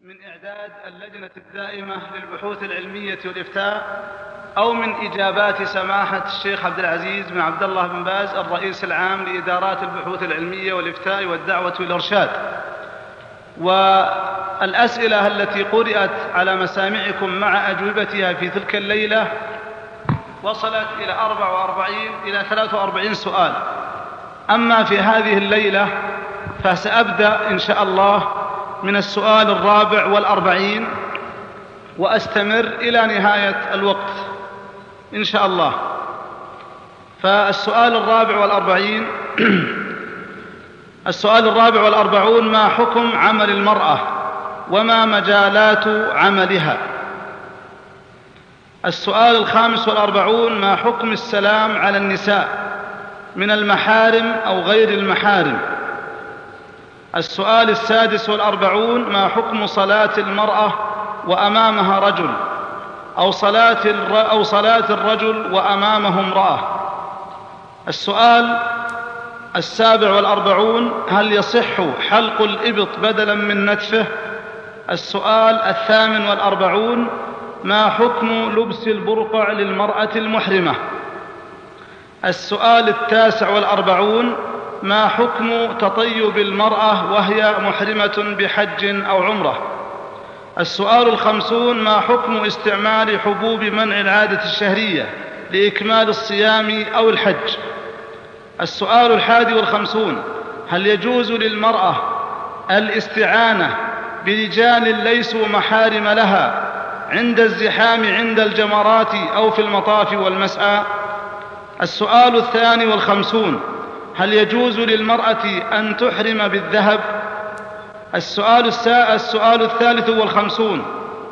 من إعداد اللجنة الدائمة للبحوث العلمية والإفتاء أو من إجابات سماحة الشيخ عبد العزيز بن عبد الله بن باز الرئيس العام لإدارات البحوث العلمية والإفتاء والدعوة والإرشاد. والأسئلة التي قرأت على مسامعكم مع أجوبتها في تلك الليلة وصلت إلى 43 سؤال. أما في هذه الليلة فسأبدأ إن شاء الله من السؤال 44 وأستمر إلى نهاية الوقت إن شاء الله. فالسؤال 44 السؤال 44: ما حكم عمل المرأة وما مجالات عملها؟ السؤال 45: ما حكم السلام على النساء من المحارم أو غير المحارم؟ السؤال 46: ما حكم صلاة المرأة وأمامها رجل أو صلاة الرجل وأمامه امرأة؟ السؤال 47: هل يصح حلق الإبط بدلا من نتفه؟ السؤال 48: ما حكم لبس البرقع للمرأة المحرمة؟ السؤال 49: ما حكم تطيب المرأة وهي محرمة بحج أو عمرة؟ السؤال 50: ما حكم استعمال حبوب منع العادة الشهرية لإكمال الصيام أو الحج؟ السؤال 51: هل يجوز للمرأة الاستعانة برجال ليسوا محارم لها عند الزحام عند الجمرات أو في المطاف والمسعى؟ السؤال 52: هل يجوز للمرأة أن تحرم بالذهب؟ السؤال 53: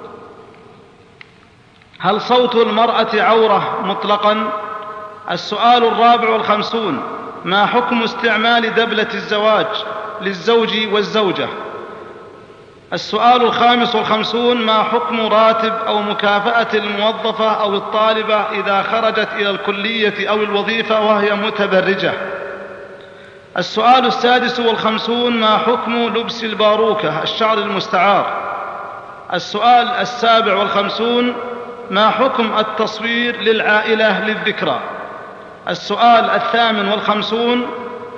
هل صوت المرأة عورة مطلقا؟ السؤال 54: ما حكم استعمال دبلة الزواج للزوج والزوجة؟ السؤال 55: ما حكم راتب أو مكافأة الموظفة أو الطالبة إذا خرجت إلى الكلية أو الوظيفة وهي متبرجة؟ السؤال 56: ما حكم لبس الباروكة الشعر المستعار؟ السؤال 57: ما حكم التصوير للعائلة للذكرى؟ السؤال 58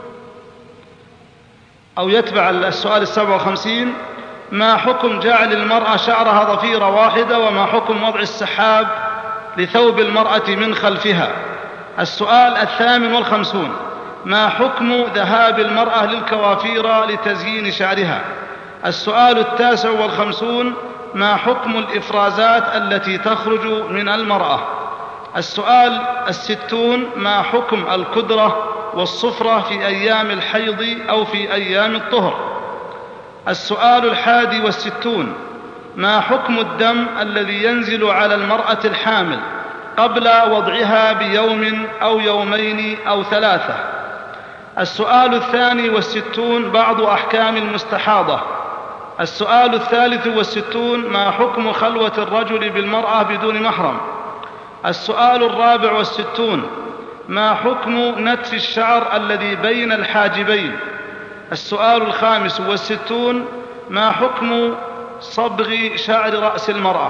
أو يتبع السؤال 57: ما حكم جعل المرأة شعرها ضفيرة واحدة؟ وما حكم وضع السحاب لثوب المرأة من خلفها؟ السؤال 58: ما حكم ذهاب المرأة للكوافير لتزيين شعرها؟ السؤال 59: ما حكم الإفرازات التي تخرج من المرأة؟ السؤال 60: ما حكم الكدرة والصفرة في أيام الحيض أو في أيام الطهر؟ السؤال 61: ما حكم الدم الذي ينزل على المرأة الحامل قبل وضعها بيوم أو يومين أو 3؟ السؤال 62: بعض أحكام المستحاضة. السؤال 63: ما حكم خلوة الرجل بالمرأة بدون محرم؟ السؤال 64: ما حكم نتف الشعر الذي بين الحاجبين؟ السؤال 65: ما حكم صبغ شعر رأس المرأة؟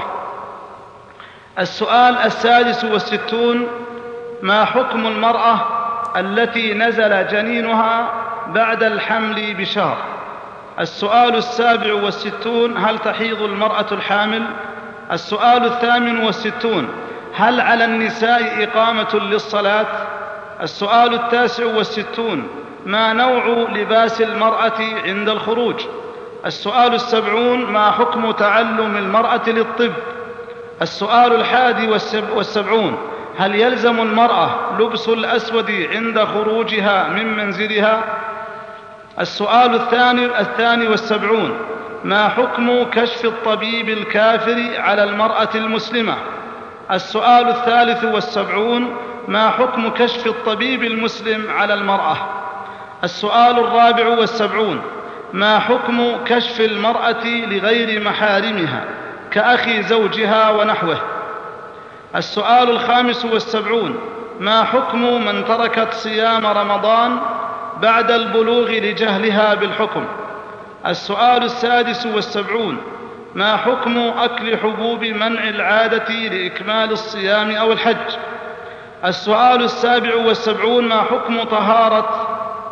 السؤال 66: ما حكم المرأة التي نزل جنينها بعد الحمل بشهر؟ السؤال 67: هل تحيض المرأة الحامل؟ السؤال 68: هل على النساء إقامة للصلاة؟ السؤال 69: ما نوع لباس المرأة عند الخروج؟ السؤال 70: ما حكم تعلم المرأة للطب؟ السؤال 71: هل يلزم المرأة لبس الأسود عند خروجها من منزلها؟ السؤال 72: ما حكم كشف الطبيب الكافر على المرأة المسلمة؟ السؤال 73: ما حكم كشف الطبيب المسلم على المرأة؟ السؤال 74: ما حكم كشف المرأة لغير محارمها كأخي زوجها ونحوه؟ السؤال 75: ما حكم من تركت صيام رمضان بعد البلوغ لجهلها بالحكم؟ السؤال 76: ما حكم أكل حبوب منع العادة لإكمال الصيام أو الحج؟ السؤال 77، ما حكم طهارة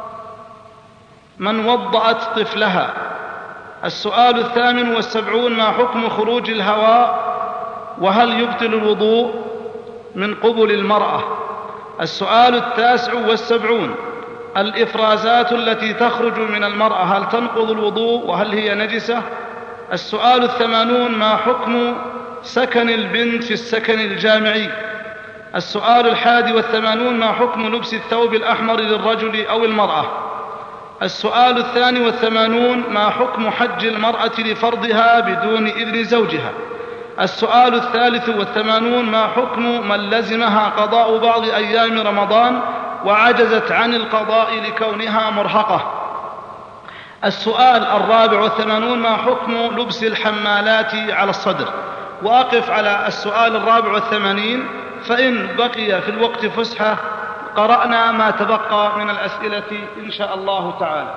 من وضأت طفلها؟ السؤال 78، ما حكم خروج الهواء وهل يبطل الوضوء من قبل المرأة؟ السؤال 79، الإفرازات التي تخرج من المرأة هل تنقض الوضوء وهل هي نجسة؟ السؤال 80، ما حكم سكن البنت في السكن الجامعي؟ السؤال 81، ما حكم لبس الثوب الأحمر للرجل أو المرأة؟ السؤال 82، ما حكم حج المرأة لفرضها بدون إذن زوجها؟ السؤال 83، ما حكم من لزمها قضاء بعض أيام رمضان وعجزت عن القضاء لكونها مرهقة؟ السؤال 84، ما حكم لبس الحمالات على الصدر؟ وأقف على السؤال 84، فإن بقي في الوقت فسحة قرأنا ما تبقى من الأسئلة إن شاء الله تعالى.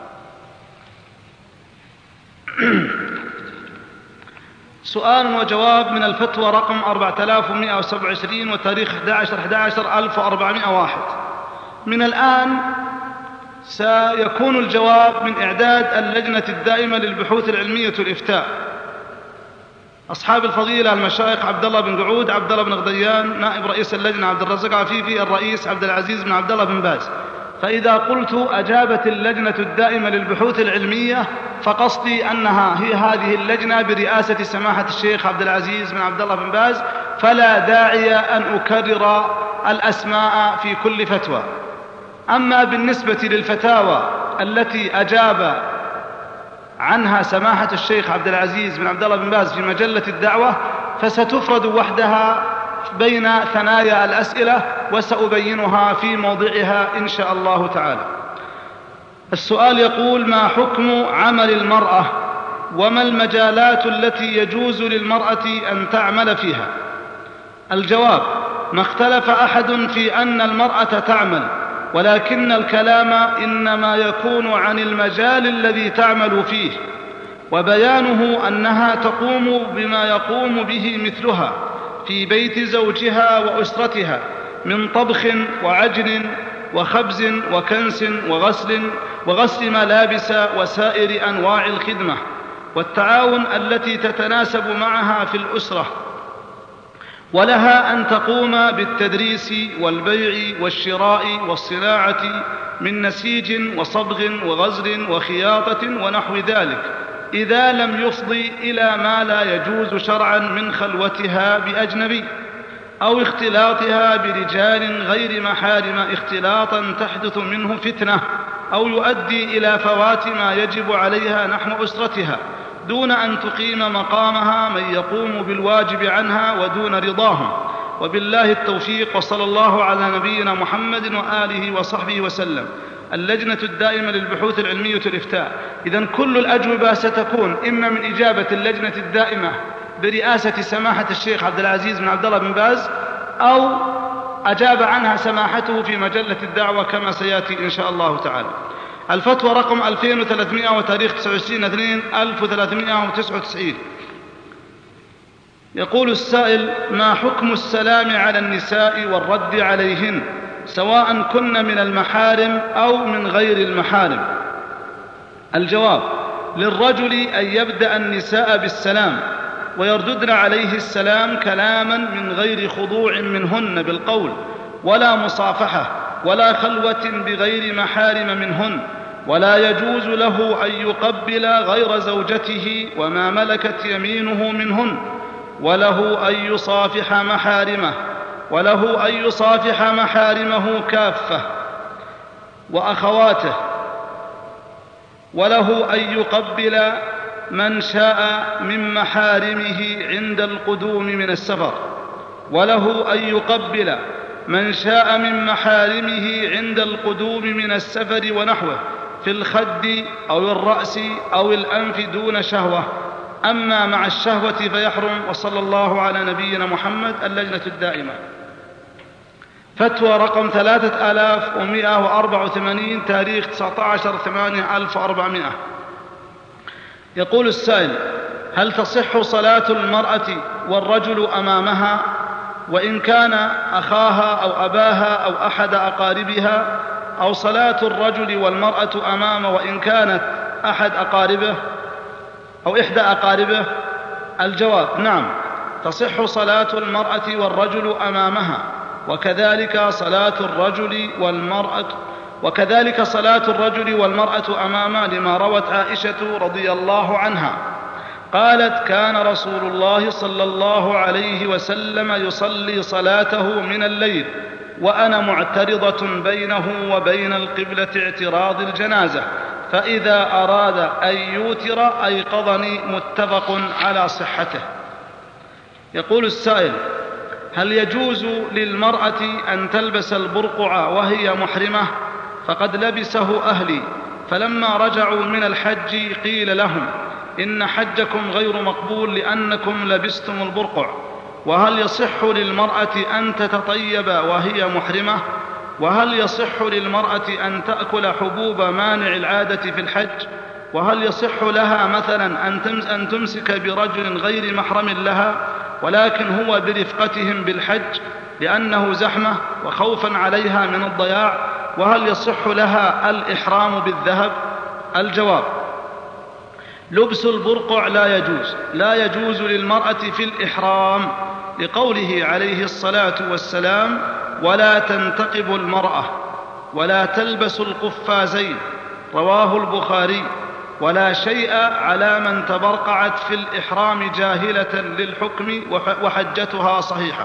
سؤال وجواب من الفتوى رقم 4127 وتاريخ 11/11/1401. من الآن سيكون الجواب من إعداد اللجنة الدائمة للبحوث العلمية والإفتاء، أصحاب الفضيلة المشايخ عبد الله بن قعود، عبد الله بن غديان نائب رئيس اللجنة، عبد الرزاق عفيفي الرئيس، عبد العزيز بن عبد الله بن باز. فإذا قلت أجابت اللجنة الدائمة للبحوث العلمية فقصدي أنها هي هذه اللجنة برئاسة سماحة الشيخ عبد العزيز بن عبد الله بن باز، فلا داعي أن أكرر الأسماء في كل فتوى. أما بالنسبة للفتاوى التي أجاب عنها سماحة الشيخ عبد العزيز بن عبد الله بن باز في مجلة الدعوة فستفرد وحدها بين ثنايا الأسئلة وسأبينها في موضعها إن شاء الله تعالى. السؤال يقول: ما حكم عمل المرأة وما المجالات التي يجوز للمرأة أن تعمل فيها؟ الجواب: ما اختلف أحد في أن المرأة تعمل، ولكن الكلام إنما يكون عن المجال الذي تعمل فيه، وبيانه أنها تقوم بما يقوم به مثلها في بيت زوجها وأسرتها من طبخ وعجن وخبز وكنس وغسل ملابس وسائر أنواع الخدمة والتعاون التي تتناسب معها في الأسرة، ولها أن تقوم بالتدريس والبيع والشراء والصناعة من نسيج وصبغ وغزل وخياطة ونحو ذلك، إذا لم يفضي إلى ما لا يجوز شرعا من خلوتها بأجنبي أو اختلاطها برجال غير محارم اختلاطا تحدث منه فتنة أو يؤدي إلى فوات ما يجب عليها نحو أسرتها، دون أن تقيم مقامها من يقوم بالواجب عنها ودون رضاهم. وبالله التوفيق، وصلى الله على نبينا محمد وآله وصحبه وسلم. اللجنة الدائمة للبحوث العلمية والإفتاء. إذن كل الأجوبة ستكون إما من إجابة اللجنة الدائمة برئاسة سماحة الشيخ عبد العزيز بن عبد الله بن باز، أو أجاب عنها سماحته في مجلة الدعوة كما سيأتي إن شاء الله تعالى. الفتوى رقم 2300 وتاريخ 29/2/1399. يقول السائل: ما حكم السلام على النساء والرد عليهن سواء كن من المحارم أو من غير المحارم؟ الجواب: للرجل أن يبدأ النساء بالسلام ويرددن عليه السلام كلاما من غير خضوع منهن بالقول، ولا مصافحة ولا خلوة بغير محارم منهن، ولا يجوز له أن يقبل غير زوجته وما ملكت يمينه منهن، وله أن يصافح محارمه كافة وأخواته، وله أن يقبل من شاء من محارمه عند القدوم من السفر، وله أن يقبل من شاء من محارمه عند القدوم من السفر ونحوه في الخد أو الرأس أو الأنف دون شهوة، أما مع الشهوة فيحرم. وصلى الله على نبينا محمد. اللجنة الدائمة. فتوى رقم 3184 تاريخ 19/8/1400. يقول السائل: هل تصح صلاة المرأة والرجل أمامها وإن كان أخاها أو أباها أو أحد أقاربها، أو صلاة الرجل والمرأة أمامه وإن كانت أحد أقاربه أو إحدى أقاربه؟ الجواب: نعم، تصح صلاة المرأة والرجل أمامها، وكذلك صلاة الرجل والمرأة أمامه، لما روت عائشة رضي الله عنها قالت: كان رسول الله صلى الله عليه وسلم يصلي صلاته من الليل وأنا معترضة بينه وبين القبلة اعتراض الجنازة، فإذا أراد أن يوتر أيقظني. متفق على صحته. يقول السائل: هل يجوز للمرأة أن تلبس البرقع وهي محرمة؟ فقد لبسه أهلي، فلما رجعوا من الحج قيل لهم: إن حجكم غير مقبول لأنكم لبستم البرقع. وهل يصح للمرأة أن تتطيب وهي محرمة؟ وهل يصح للمرأة أن تأكل حبوب مانع العادة في الحج؟ وهل يصح لها مثلا أن تمسك برجل غير محرم لها ولكن هو برفقتهم بالحج لأنه زحمة وخوفا عليها من الضياع؟ وهل يصح لها الإحرام بالذهب؟ الجواب: لبس البرقع لا يجوز للمرأة في الإحرام، لقوله عليه الصلاة والسلام: ولا تنتقب المرأة ولا تلبس القفازين، رواه البخاري. ولا شيء على من تبرقعت في الإحرام جاهلة للحكم وحجتها صحيحة.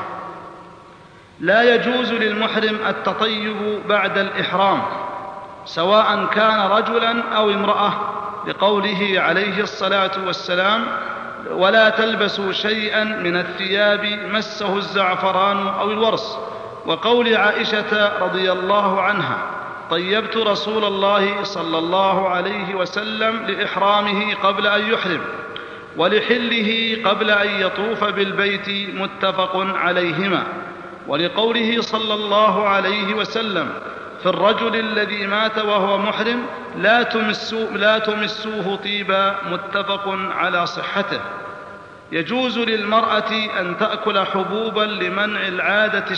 لا يجوز للمحرم التطيب بعد الإحرام سواء كان رجلا أو امرأة، لقوله عليه الصلاة والسلام: ولا تلبسوا شيئا من الثياب مسه الزعفران أو الورس. وقول عائشة رضي الله عنها: طيبت رسول الله صلى الله عليه وسلم لإحرامه قبل أن يحرم ولحله قبل أن يطوف بالبيت. متفق عليهما. ولقوله صلى الله عليه وسلم في الرجل الذي مات وهو محرم: لا تمسوه طيبا. متفق على صحته. يجوز للمرأة أن تأكل حبوبا لمنع العادة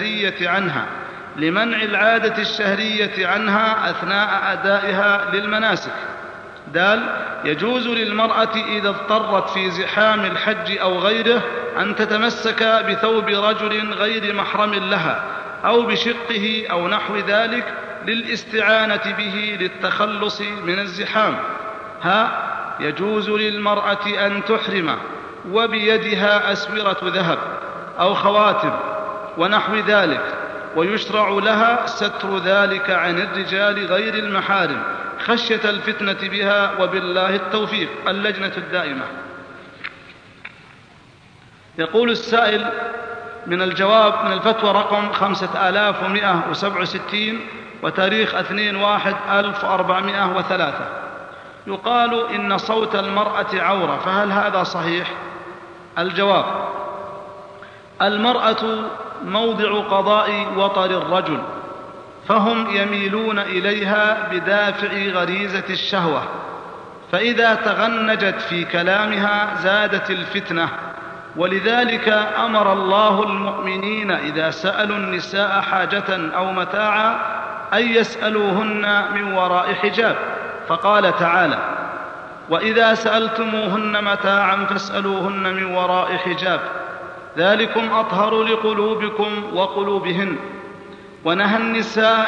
الشهرية عنها أثناء أدائها للمناسك. يجوز للمرأة إذا اضطرت في زحام الحج أو غيره أن تتمسك بثوب رجل غير محرم لها أو بشقه أو نحو ذلك للاستعانة به للتخلص من الزحام. يجوز للمرأة أن تحرم وبيدها أسورة ذهب أو خواتم ونحو ذلك، ويشرع لها ستر ذلك عن الرجال غير المحارم خشية الفتنة بها، وبالله التوفيق. اللجنة الدائمة. يقول السائل من الجواب من الفتوى رقم 5167 وتاريخ 2/1/1403: يقال إن صوت المرأة عورة، فهل هذا صحيح؟ الجواب: المرأة موضع قضاء وطر الرجل، فهم يميلون إليها بدافع غريزة الشهوة، فإذا تغنجت في كلامها زادت الفتنة. ولذلك أمر الله المؤمنين إذا سألوا النساء حاجة أو متاعا أن يسألوهن من وراء حجاب، فقال تعالى: وإذا سألتموهن متاعا فاسألوهن من وراء حجاب، ذلكم أطهر لقلوبكم وقلوبهن. ونهى النساء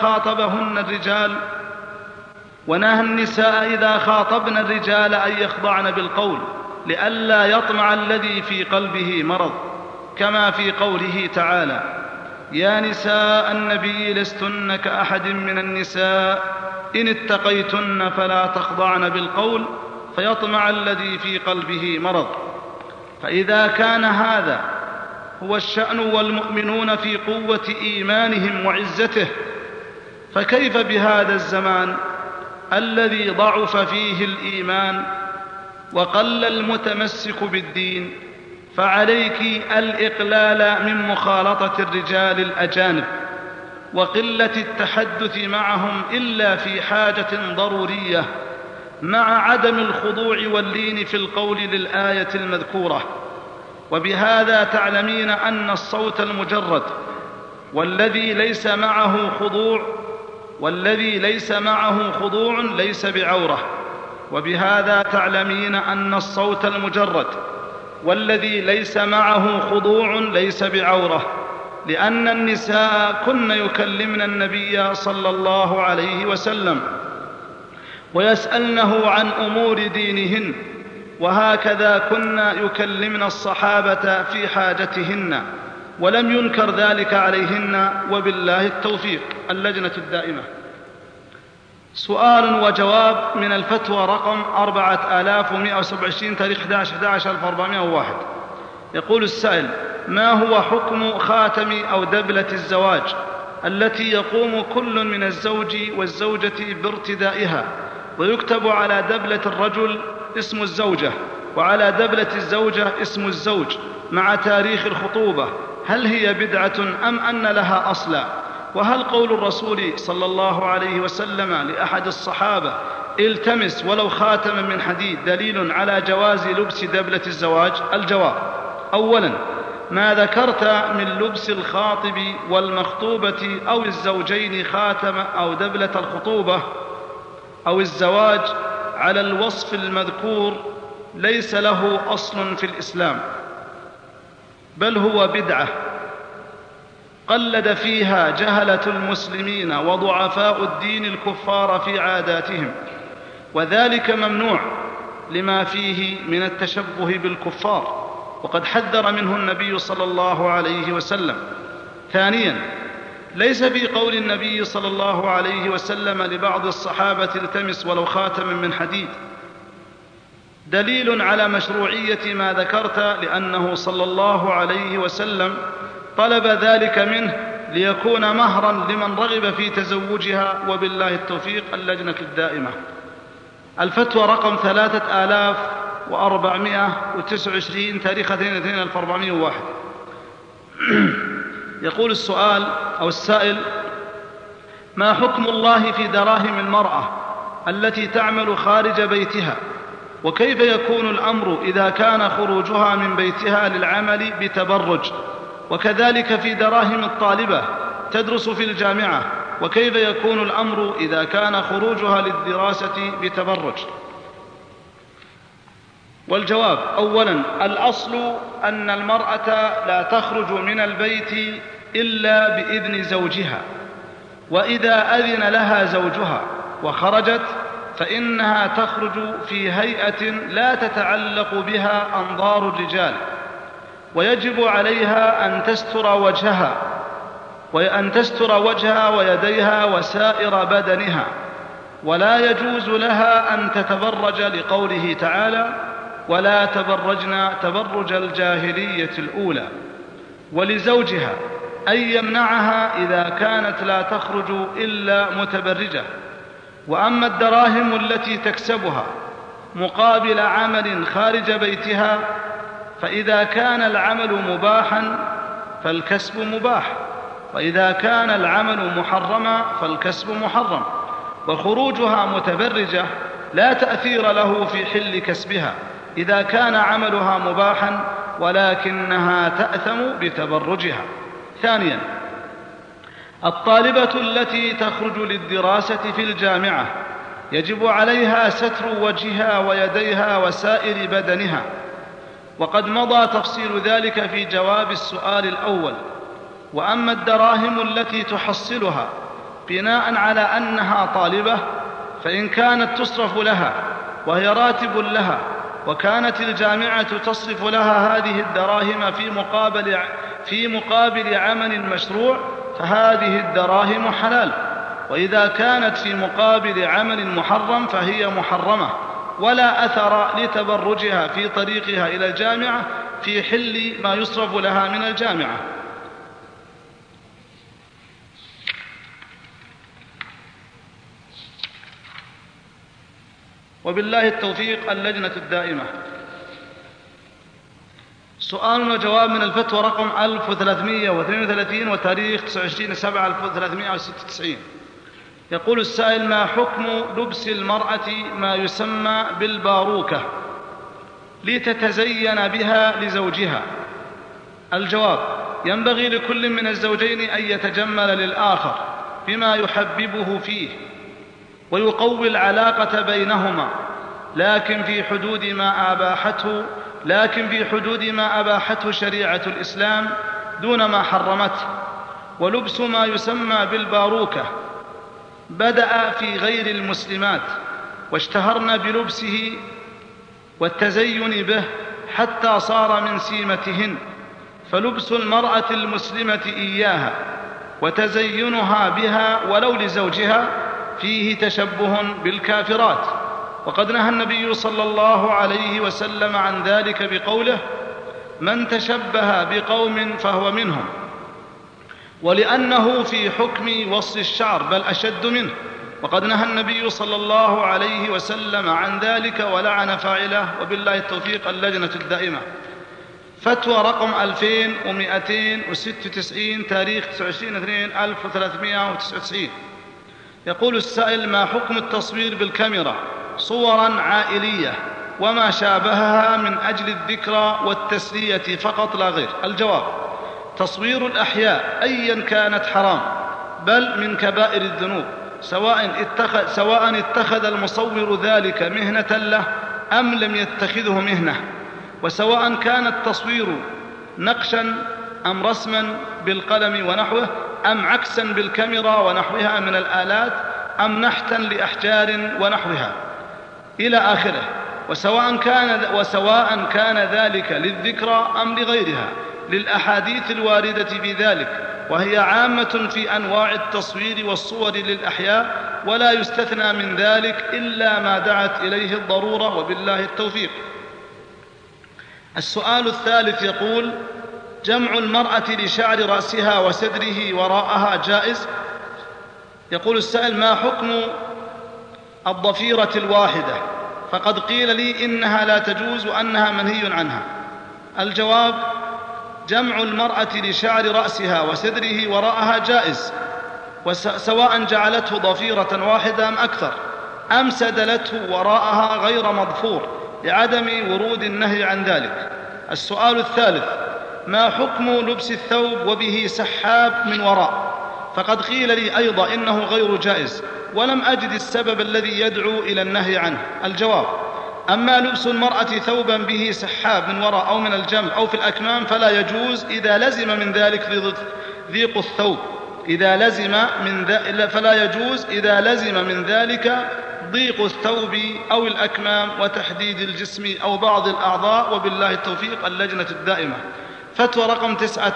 إذا خاطبن الرجال أن يخضعن بالقول لئلا يطمع الذي في قلبه مرض، كما في قوله تعالى: يا نساء النبي لستن كأحد من النساء إن اتقيتن فلا تخضعن بالقول فيطمع الذي في قلبه مرض. فإذا كان هذا هو الشأن والمؤمنون في قوة إيمانهم وعزته، فكيف بهذا الزمان الذي ضعف فيه الإيمان وقل المتمسك بالدين؟ فعليك الإقلال من مخالطة الرجال الأجانب وقلة التحدث معهم إلا في حاجة ضرورية، مع عدم الخضوع واللين في القول للآية المذكورة. وبهذا تعلمين أن الصوت المجرد والذي ليس معه خضوع ليس بعورة. وبهذا تعلمين أن الصوت المجرد والذي ليس معه خضوع ليس بعورة، لأن النساء كن يكلمن النبي صلى الله عليه وسلم ويسألنه عن أمور دينهن، وهكذا كن يكلمن الصحابة في حاجتهن، ولم ينكر ذلك عليهن، وبالله التوفيق. اللجنة الدائمة. سؤال وجواب من الفتوى رقم 4127 تاريخ 11/11/1401. يقول السائل: ما هو حكم خاتم أو دبلة الزواج التي يقوم كل من الزوج والزوجة بارتدائها، ويكتب على دبلة الرجل اسم الزوجة وعلى دبلة الزوجة اسم الزوج مع تاريخ الخطوبة؟ هل هي بدعة أم أن لها أصلا؟ وهل قول الرسول صلى الله عليه وسلم لأحد الصحابة التمس ولو خاتما من حديد دليل على جواز لبس دبلة الزواج؟ الجواب: أولا، ما ذكرت من لبس الخاطب والمخطوبة أو الزوجين خاتم أو دبلة الخطوبة أو الزواج على الوصف المذكور ليس له أصل في الإسلام، بل هو بدعة قلد فيها جهلة المسلمين وضعفاء الدين الكفار في عاداتهم، وذلك ممنوع لما فيه من التشبه بالكفار، وقد حذر منه النبي صلى الله عليه وسلم. ثانيا، ليس في قول النبي صلى الله عليه وسلم لبعض الصحابة التمس ولو خاتما من حديد دليل على مشروعية ما ذكرت، لأنه صلى الله عليه وسلم طلب ذلك منه ليكون مهرا لمن رغب في تزوجها، وبالله التوفيق. اللجنة الدائمة. الفتوى رقم 3429 تاريخ 2/2/1401. يقول السؤال أو السائل: ما حكم الله في دراهم المرأة التي تعمل خارج بيتها، وكيف يكون الأمر إذا كان خروجها من بيتها للعمل بتبرج؟ وكذلك في دراهم الطالبة تدرس في الجامعة، وكيف يكون الأمر إذا كان خروجها للدراسة بتبرج؟ والجواب: أولا، الأصل أن المرأة لا تخرج من البيت إلا بإذن زوجها، وإذا أذن لها زوجها وخرجت فإنها تخرج في هيئة لا تتعلق بها أنظار الرجال، ويجب عليها أن تستر وجهها ويديها وسائر بدنها، ولا يجوز لها أن تتبرج، لقوله تعالى: ولا تبرجن تبرج الجاهلية الأولى. ولزوجها أن يمنعها إذا كانت لا تخرج إلا متبرجة. وأما الدراهم التي تكسبها مقابل عمل خارج بيتها، فإذا كان العمل مباحا فالكسب مباح، وإذا كان العمل محرما فالكسب محرم. وخروجها متبرجة لا تأثير له في حل كسبها إذا كان عملها مباحا، ولكنها تأثم بتبرجها. ثانيا، الطالبة التي تخرج للدراسة في الجامعة يجب عليها ستر وجهها ويديها وسائر بدنها، وقد مضى تفصيل ذلك في جواب السؤال الأول. وأما الدراهم التي تحصلها بناء على أنها طالبة، فإن كانت تصرف لها وهي راتب لها، وكانت الجامعة تصرف لها هذه الدراهم في مقابل عمل مشروع، فهذه الدراهم حلال. وإذا كانت في مقابل عمل محرم فهي محرمة، ولا أثر لتبرجها في طريقها إلى الجامعة في حل ما يصرف لها من الجامعة. وبالله التوفيق. اللجنة الدائمة. سؤال وجواب من الفتوى رقم 1332 وتاريخ 29/7/1396. يقول السائل: ما حكم لبس المرأة ما يسمى بالباروكة لتتزين بها لزوجها؟ الجواب: ينبغي لكل من الزوجين أن يتجمل للآخر بما يحببه فيه ويقوي العلاقة بينهما، لكن في حدود ما أباحته شريعة الإسلام دون ما حرمته. ولبس ما يسمى بالباروكة بدأ في غير المسلمات، واشتهرن بلبسه والتزين به حتى صار من سيمتهن، فلبس المرأة المسلمة إياها وتزينها بها ولو لزوجها فيه تشبه بالكافرات، وقد نهى النبي صلى الله عليه وسلم عن ذلك بقوله: من تشبه بقوم فهو منهم، ولأنه في حكم وصل الشعر بل أشد منه، وقد نهى النبي صلى الله عليه وسلم عن ذلك ولعن فاعله. وبالله التوفيق. اللجنة الدائمة. فتوى رقم 2296 تاريخ 29/2/1399. يقول السائل: ما حكم التصوير بالكاميرا صورا عائلية وما شابهها من أجل الذكرى والتسلية فقط لا غير؟ الجواب: تصوير الأحياء أيا كانت حرام، بل من كبائر الذنوب، سواء اتخذ المصور ذلك مهنة له أم لم يتخذه مهنة، وسواء كان التصوير نقشا أم رسما بالقلم ونحوه، أم عكسا بالكاميرا ونحوها من الآلات، أم نحتا لأحجار ونحوها إلى آخره، وسواء كان ذلك للذكرى أم لغيرها، للأحاديث الواردة بذلك، وهي عامة في أنواع التصوير والصور للأحياء، ولا يستثنى من ذلك إلا ما دعت إليه الضرورة. وبالله التوفيق. السؤال الثالث يقول: جمع المرأة لشعر رأسها وسدره وراءها جائز؟ يقول السائل: ما حكم الضفيرة الواحدة؟ فقد قيل لي إنها لا تجوز وأنها منهي عنها. الجواب: جمع المرأة لشعر رأسها وسدره وراءها جائز، سواء جعلته ضفيرة واحدة أم أكثر، أم سدلته وراءها غير مضفور لعدم ورود النهي عن ذلك. السؤال الثالث: ما حكم لبس الثوب وبه سحاب من وراء؟ فقد قيل لي أيضا إنه غير جائز، ولم أجد السبب الذي يدعو إلى النهي عنه. الجواب: أما لبس المرأة ثوبا به سحاب من وراء أو من الجنب أو في الأكمام فلا يجوز إذا لزم من ذلك ضيق الثوب، فلا يجوز إذا لزم من ذلك ضيق الثوب أو الأكمام وتحديد الجسم أو بعض الأعضاء. وبالله التوفيق. اللجنة الدائمة. فتوى رقم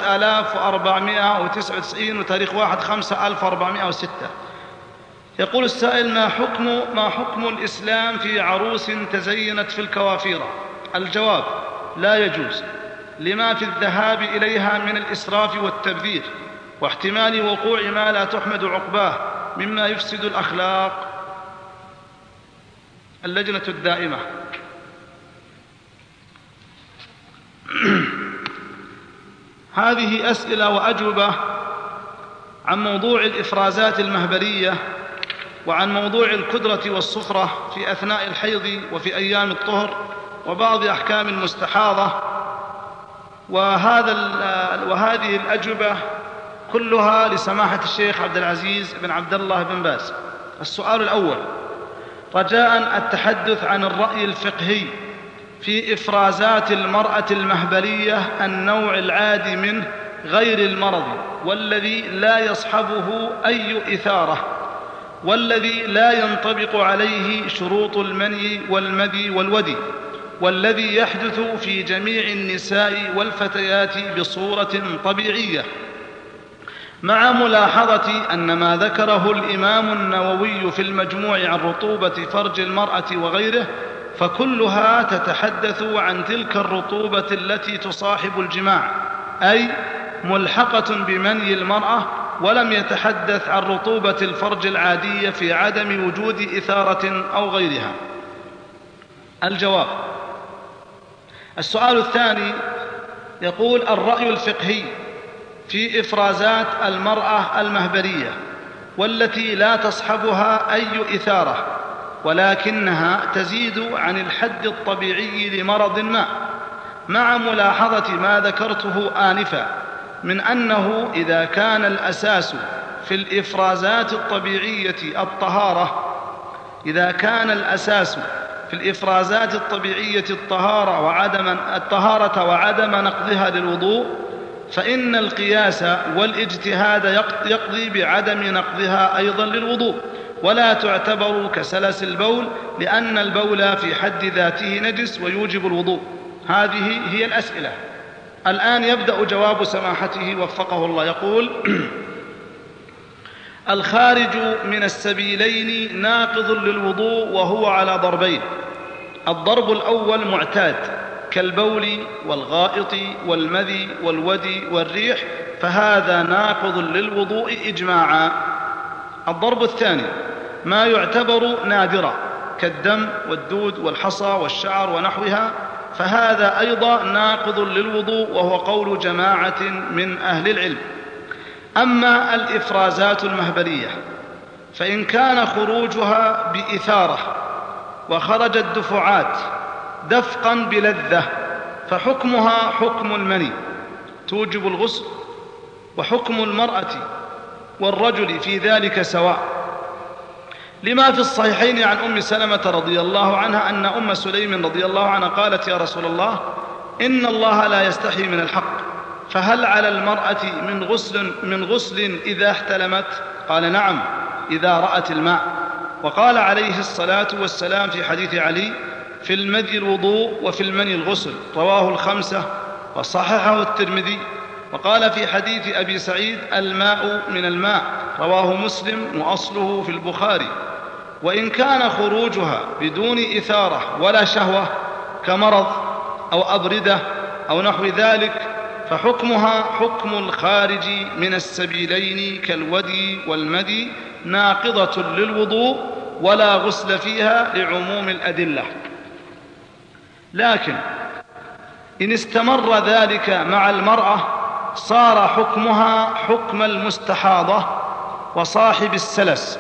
9499 وتاريخ 1/5/1406. يقول السائل: ما حكم الإسلام في عروس تزينت في الكوافير؟ الجواب: لا يجوز، لما في الذهاب إليها من الإسراف والتبذير، واحتمال وقوع ما لا تحمد عقباه مما يفسد الأخلاق. اللجنة الدائمة. هذه أسئلة وأجوبة عن موضوع الإفرازات المهبلية، وعن موضوع الكدرة والصفرة في أثناء الحيض وفي أيام الطهر، وبعض أحكام المستحاضة. وهذه الأجوبة كلها لسماحة الشيخ عبد العزيز بن عبد الله بن باز. السؤال الأول: رجاء التحدث عن الرأي الفقهي في إفرازات المرأة المهبلية النوع العادي منه غير المرض، والذي لا يصحبه أي إثارة، والذي لا ينطبق عليه شروط المني والمدي والودي، والذي يحدث في جميع النساء والفتيات بصورة طبيعية، مع ملاحظة أن ما ذكره الإمام النووي في المجموع عن رطوبة فرج المرأة وغيره فكلها تتحدث عن تلك الرطوبة التي تصاحب الجماع، أي ملحقة بمني المرأة، ولم يتحدث عن رطوبة الفرج العادية في عدم وجود إثارة أو غيرها. الجواب: السؤال الثاني يقول: الرأي الفقهي في إفرازات المرأة المهبلية والتي لا تصحبها أي إثارة، ولكنها تزيد عن الحد الطبيعي لمرض ما، مع ملاحظة ما ذكرته آنفا من أنه إذا كان الأساس في الإفرازات الطبيعية الطهارة وعدم نقضها للوضوء، فإن القياس والاجتهاد يقضي بعدم نقضها أيضا للوضوء، ولا تعتبر كسلس البول، لأن البول في حد ذاته نجس ويوجب الوضوء. هذه هي الأسئلة. الآن يبدأ جواب سماحته وفقه الله. يقول: الخارج من السبيلين ناقض للوضوء وهو على ضربين. الضرب الأول معتاد كالبول والغائط والمذي والودي والريح، فهذا ناقض للوضوء إجماعا. الضرب الثاني ما يعتبر نادرا كالدم والدود والحصى والشعر ونحوها، فهذا أيضا ناقض للوضوء، وهو قول جماعة من أهل العلم. أما الإفرازات المهبلية فإن كان خروجها بإثارة وخرجت دفعات دفقا بلذة فحكمها حكم المني توجب الغسل، وحكم المرأة والرجل في ذلك سواء، لما في الصحيحين عن أم سلمة رضي الله عنها أن أم سليم رضي الله عنها قالت: يا رسول الله، إن الله لا يستحي من الحق، فهل على المرأة من غسل إذا احتلمت؟ قال: نعم، إذا رأت الماء. وقال عليه الصلاة والسلام في حديث علي: في المذي الوضوء وفي المني الغسل، رواه الخمسة وصححه الترمذي. وقال في حديث أبي سعيد: الماء من الماء، رواه مسلم وأصله في البخاري. وإن كان خروجها بدون إثارة ولا شهوة كمرض أو أبردة أو نحو ذلك، فحكمها حكم الخارج من السبيلين كالودي والمدي، ناقضة للوضوء ولا غسل فيها لعموم الأدلة. لكن إن استمر ذلك مع المرأة صار حكمها حكم المستحاضة وصاحب السلس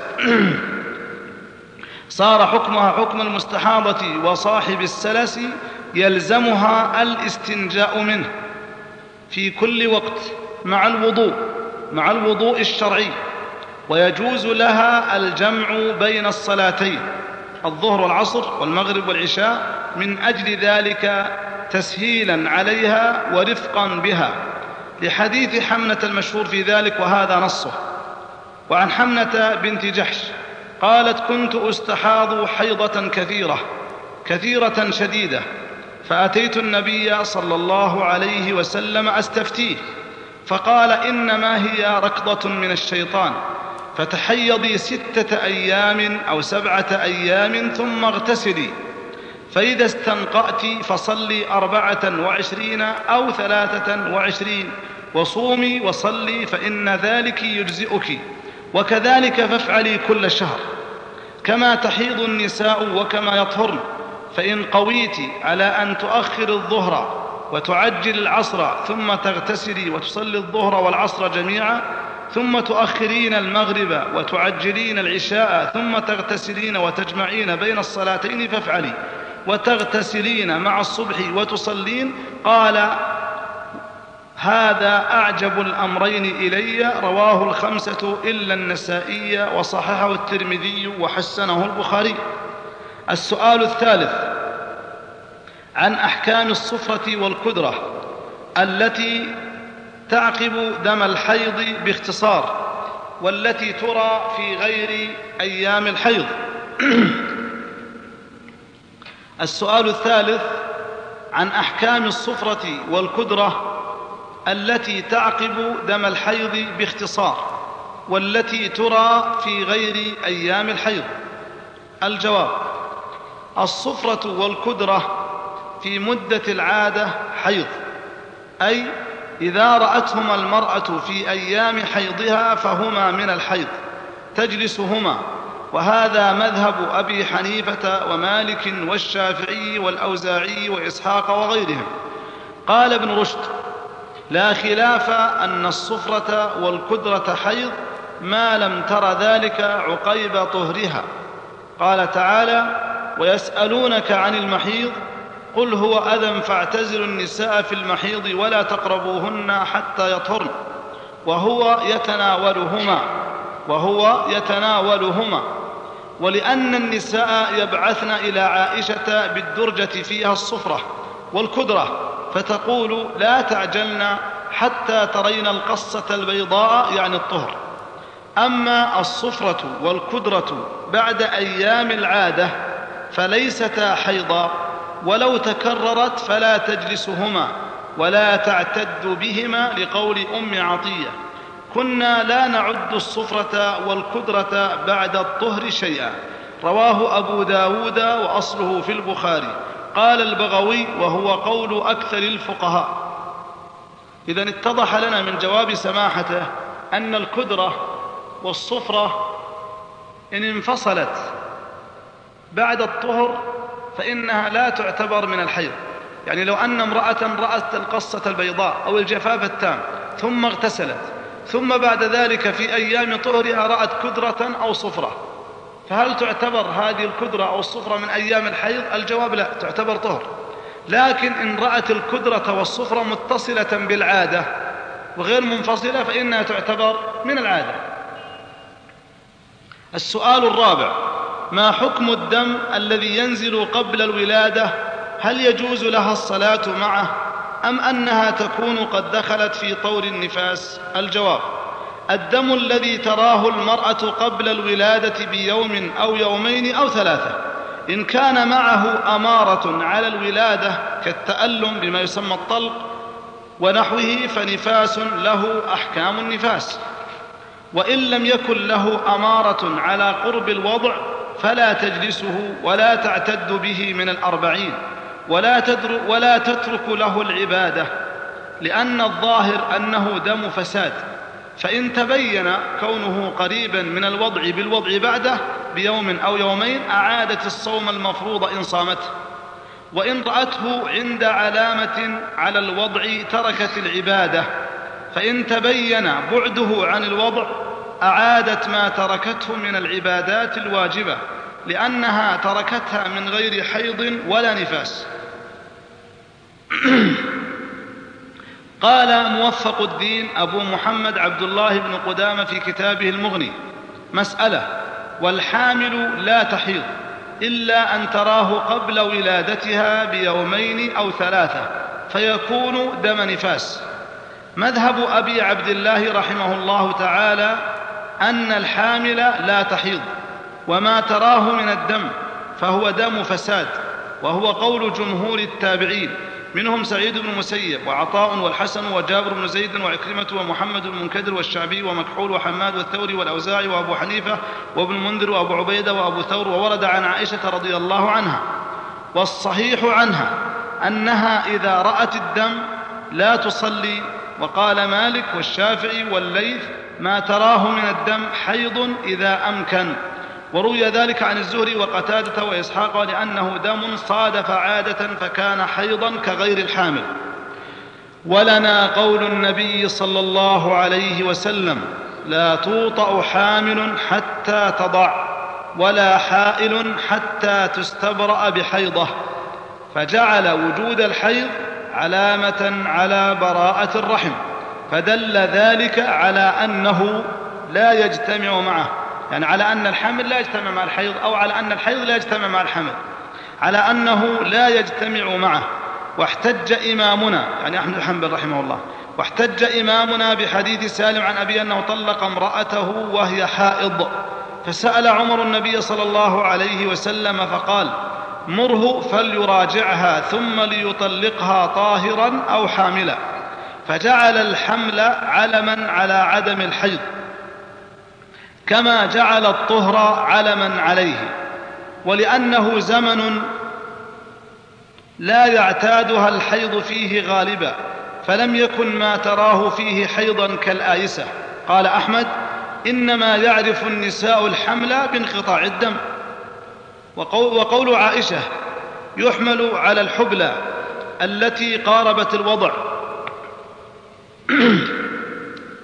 صار حكمها حكم المستحاضة وصاحب السلس، يلزمها الاستنجاء منه في كل وقت مع الوضوء الشرعي، ويجوز لها الجمع بين الصلاتين الظهر والعصر والمغرب والعشاء من أجل ذلك تسهيلا عليها ورفقا بها، لحديث حمنة المشهور في ذلك وهذا نصه. وعن حمنة بنت جحش قالت: كنت أستحاض حيضة كثيرة شديدة، فأتيت النبي صلى الله عليه وسلم أستفتيه، فقال: إنما هي ركضة من الشيطان، فتحيضي 6 أيام أو 7 أيام ثم اغتسلي، فإذا استنقأت فصلي 24 أو 23، وصومي وصلي، فإن ذلك يجزئك، وكذلك فافعلي كل شهر، كما تحيض النساء وكما يطهرن. فإن قويت على أن تؤخر الظهر وتعجل العصر ثم تغتسلي وتصلي الظهر والعصر جميعا، ثم تؤخرين المغرب وتعجلين العشاء ثم تغتسلين وتجمعين بين الصلاتين فافعلي، وتغتسلين مع الصبح وتصلين. قال: هذا أعجب الأمرين إلي، رواه الخمسة إلا النسائي وصححه الترمذي وحسنه البخاري. السؤال الثالث عن أحكام الصفرة والكدرة التي تعقب دم الحيض باختصار، والتي ترى في غير أيام الحيض. السؤال الثالث عن أحكام الصفرة والكدرة التي تعقب دم الحيض باختصار، والتي ترى في غير أيام الحيض. الجواب: الصفرة والكدرة في مدة العادة حيض، أي إذا رأتهما المرأة في أيام حيضها فهما من الحيض تجلسهما، وهذا مذهب أبي حنيفة ومالك والشافعي والأوزاعي وإسحاق وغيرهم. قال ابن رشد: لا خلاف أن الصفرة والكدرة حيض، ما لم تر ذلك عقيب طهرها. قال تعالى: ويسألونك عن المحيض قل هو أذى فاعتزلوا النساء في المحيض ولا تقربوهن حتى يطهرن وهو يتناولهما. ولأن النساء يبعثن إلى عائشة بالدرجة فيها الصفرة والكدرة فتقول: لا تعجلن حتى ترين القصة البيضاء، يعني الطهر. أما الصفرة والكدرة بعد أيام العادة فليستا حيضا، ولو تكررت فلا تجلسهما ولا تعتد بهما، لقول أم عطية: كنا لا نعد الصفرة والكدرة بعد الطهر شيئا. رواه أبو داود وأصله في البخاري. قال البغوي: وهو قول أكثر الفقهاء. إذن اتضح لنا من جواب سماحته أن الكدرة والصفرة إن انفصلت بعد الطهر فإنها لا تعتبر من الحيض. يعني لو أن امرأة رأت القصة البيضاء أو الجفاف التام ثم اغتسلت، ثم بعد ذلك في أيام طهرها رأت كدرة أو صفرة، فهل تعتبر هذه الكدرة أو الصفرة من أيام الحيض؟ الجواب لا، تعتبر طهر. لكن إن رأت الكدرة والصفرة متصلة بالعادة وغير منفصلة فإنها تعتبر من العادة. السؤال الرابع: ما حكم الدم الذي ينزل قبل الولادة؟ هل يجوز لها الصلاة معه أم أنها تكون قد دخلت في طور النفاس؟ الجواب: الدم الذي تراه المرأة قبل الولادة بيوم أو يومين أو 3، إن كان معه أمارة على الولادة كالتألم بما يسمى الطلق ونحوه فنفاس له أحكام النفاس، وإن لم يكن له أمارة على قرب الوضع فلا تجلسه ولا تعتد به من 40 ولا تترك له العبادة، لأن الظاهر أنه دم فساد، فإن تبين كونه قريبا من الوضع بالوضع بعده بيوم أو يومين أعادت الصوم المفروض إن صامته، وإن رأته عند علامة على الوضع تركت العبادة، فإن تبين بعده عن الوضع أعادت ما تركته من العبادات الواجبة، لأنها تركتها من غير حيض ولا نفاس. قال موفق الدين أبو محمد عبد الله بن قدامة في كتابه المغني: مسألة: والحامل لا تحيض إلا أن تراه قبل ولادتها بيومين أو 3 فيكون دم نفاس. مذهب أبي عبد الله رحمه الله تعالى أن الحامل لا تحيض، وما تراه من الدم فهو دم فساد، وهو قول جمهور التابعين، منهم سعيد بن المسيب وعطاء والحسن وجابر بن زيد وعكرمة ومحمد بن المنكدر والشعبي ومكحول وحماد والثوري والأوزاعي وأبو حنيفة وابن المنذر وأبو عبيدة وأبو ثور. وورد عن عائشة رضي الله عنها، والصحيح عنها أنها إذا رأت الدم لا تصلي. وقال مالك والشافعي والليث: ما تراه من الدم حيض إذا أمكن. وروي ذلك عن الزهري وقتادة وإسحاق لأنه دم صادف عادة فكان حيضا كغير الحامل. ولنا قول النبي صلى الله عليه وسلم: لا توطأ حامل حتى تضع ولا حائل حتى تستبرأ بحيضة، فجعل وجود الحيض علامة على براءة الرحم، فدل ذلك على أنه لا يجتمع معه، يعني على أن الحمل لا يجتمع مع الحيض، أو على أن الحيض لا يجتمع مع الحمل، على أنه لا يجتمع معه. واحتج إمامنا، يعني أحمد بن حنبل رحمه الله، واحتج إمامنا بحديث سالم عن أبي أنه طلق امرأته وهي حائض، فسأل عمر النبي صلى الله عليه وسلم فقال: مره فليراجعها ثم ليطلقها طاهرا أو حاملا، فجعل الحمل علما على عدم الحيض كما جعل الطهر علما عليه، ولأنه زمن لا يعتادها الحيض فيه غالبا، فلم يكن ما تراه فيه حيضا كالآيسة. قال أحمد: إنما يعرف النساء الحمل بانقطاع الدم. وقول عائشة يحمل على الحبلى التي قاربت الوضع.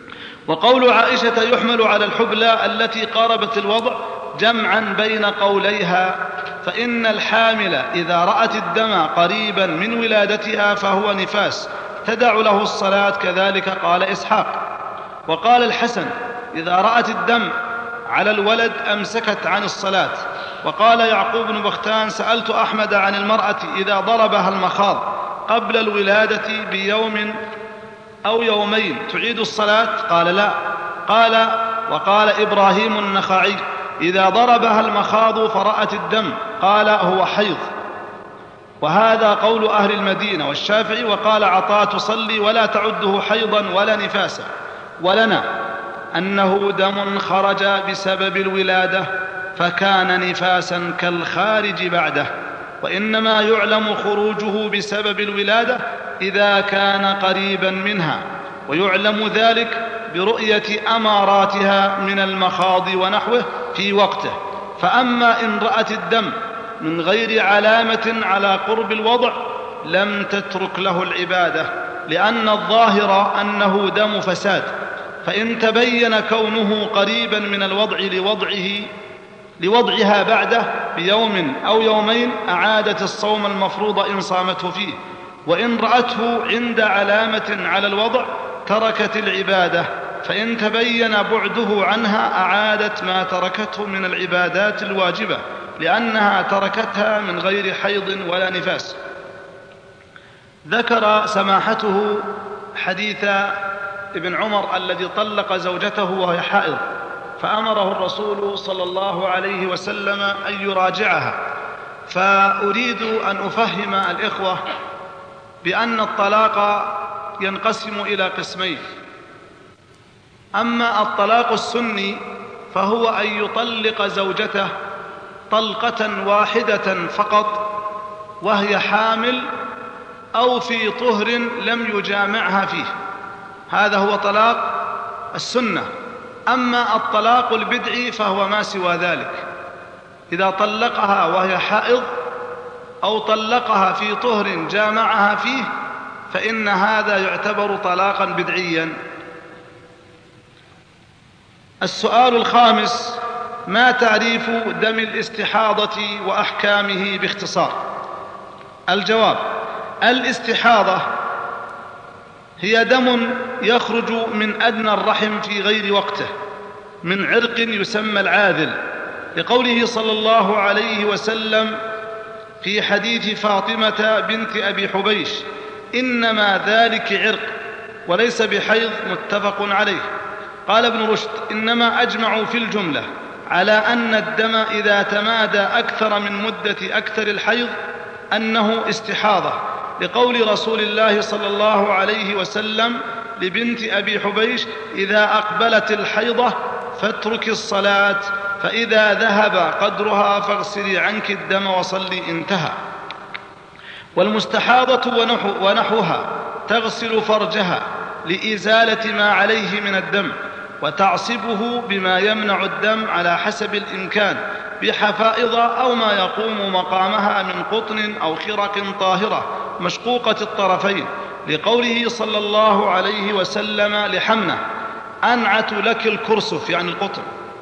وقول عائشة يحمل على الحبلى التي قاربت الوضع جمعا بين قوليها، فإن الحامل إذا رأت الدم قريبا من ولادتها فهو نفاس تدع له الصلاة، كذلك قال إسحاق. وقال الحسن إذا رأت الدم على الولد أمسكت عن الصلاة. وقال يعقوب بن بختان سألت أحمد عن المرأة إذا ضربها المخاض قبل الولادة بيوم أو يومين تعيد الصلاة؟ قال لا. قال وقال إبراهيم النخعي إذا ضربها المخاض فرأت الدم قال هو حيض. وهذا قول أهل المدينة والشافعي. وقال عطاء تصلي ولا تعده حيضا ولا نفاسا. ولنا أنه دم خرج بسبب الولادة فكان نفاسا كالخارج بعده، وإنما يعلم خروجه بسبب الولادة إذا كان قريبا منها، ويعلم ذلك برؤية أماراتها من المخاض ونحوه في وقته. فأما إن رأت الدم من غير علامة على قرب الوضع لم تترك له العبادة، لأن الظاهر أنه دم فساد. فإن تبين كونه قريبا من الوضع لوضعها بعده بيوم أو يومين أعادت الصوم المفروض إن صامته فيه، وإن رأته عند علامة على الوضع تركت العبادة. فإن تبين بعده عنها أعادت ما تركته من العبادات الواجبة، لأنها تركتها من غير حيض ولا نفاس. ذكر سماحته حديث ابن عمر الذي طلق زوجته وهي حائض، فأمره الرسول صلى الله عليه وسلم أن يراجعها. فأريد أن أفهم الإخوة بأن الطلاق ينقسم إلى قسمين. أما الطلاق السني فهو أن يطلق زوجته طلقة واحدة فقط وهي حامل أو في طهر لم يجامعها فيه، هذا هو طلاق السنة. أما الطلاق البدعي فهو ما سوى ذلك، إذا طلقها وهي حائض أو طلقها في طهر جامعها فيه فإن هذا يعتبر طلاقا بدعيا. السؤال الخامس: ما تعريف دم الاستحاضة وأحكامه باختصار؟ الجواب: الاستحاضة هي دم يخرج من أدنى الرحم في غير وقته من عرق يسمى العاذل، لقوله صلى الله عليه وسلم في حديث فاطمة بنت أبي حبيش: إنما ذلك عرق وليس بحيض، متفق عليه. قال ابن رشد: إنما أجمعوا في الجملة على أن الدم إذا تمادى أكثر من مدة أكثر الحيض أنه استحاضة، لقول رسول الله صلى الله عليه وسلم لبنت أبي حبيش: إذا أقبلت الحيضة فاترك الصلاة، فإذا ذهب قدرها فاغسلي عنك الدم وصلي، انتهى. والمستحاضة ونحوها تغسل فرجها لإزالة ما عليه من الدم، وتعصبه بما يمنع الدم على حسب الإمكان بحفائض أو ما يقوم مقامها من قطن أو خرق طاهرة مشقوقة الطرفين، لقوله صلى الله عليه وسلم لحمنة: أنعت لك الكرسف، يعني القطن،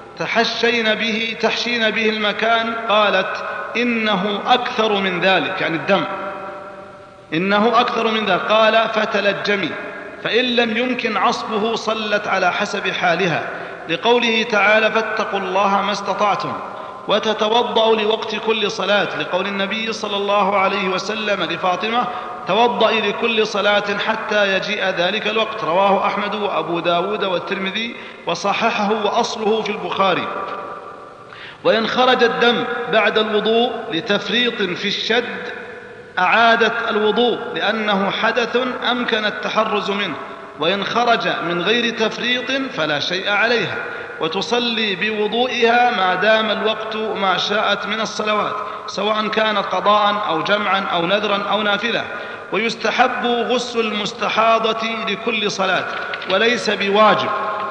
تحشين به المكان. قالت: إنه أكثر من ذلك، يعني الدم، إنه أكثر من ذلك. قال: فتلجمي، فإن لم يمكن عصبه صلت على حسب حالها، لقوله تعالى: فاتقوا الله ما استطعتم، وتتوضأ لوقت كل صلاة، لقول النبي صلى الله عليه وسلم لفاطمة: توضئي لكل صلاة حتى يجيء ذلك الوقت. رواه أحمد وأبو داود والترمذي وصححه، وأصله في البخاري. وإن خرج الدم بعد الوضوء لتفريط في الشد أعادت الوضوء، لأنه حدث أمكن التحرز منه. وإن خرج من غير تفريط فلا شيء عليها، وتصلي بوضوئها ما دام الوقت ما شاءت من الصلوات، سواء كانت قضاء أو جمعا أو نذرا أو نافلة. ويستحب غسل المستحاضة لكل صلاة وليس بواجب،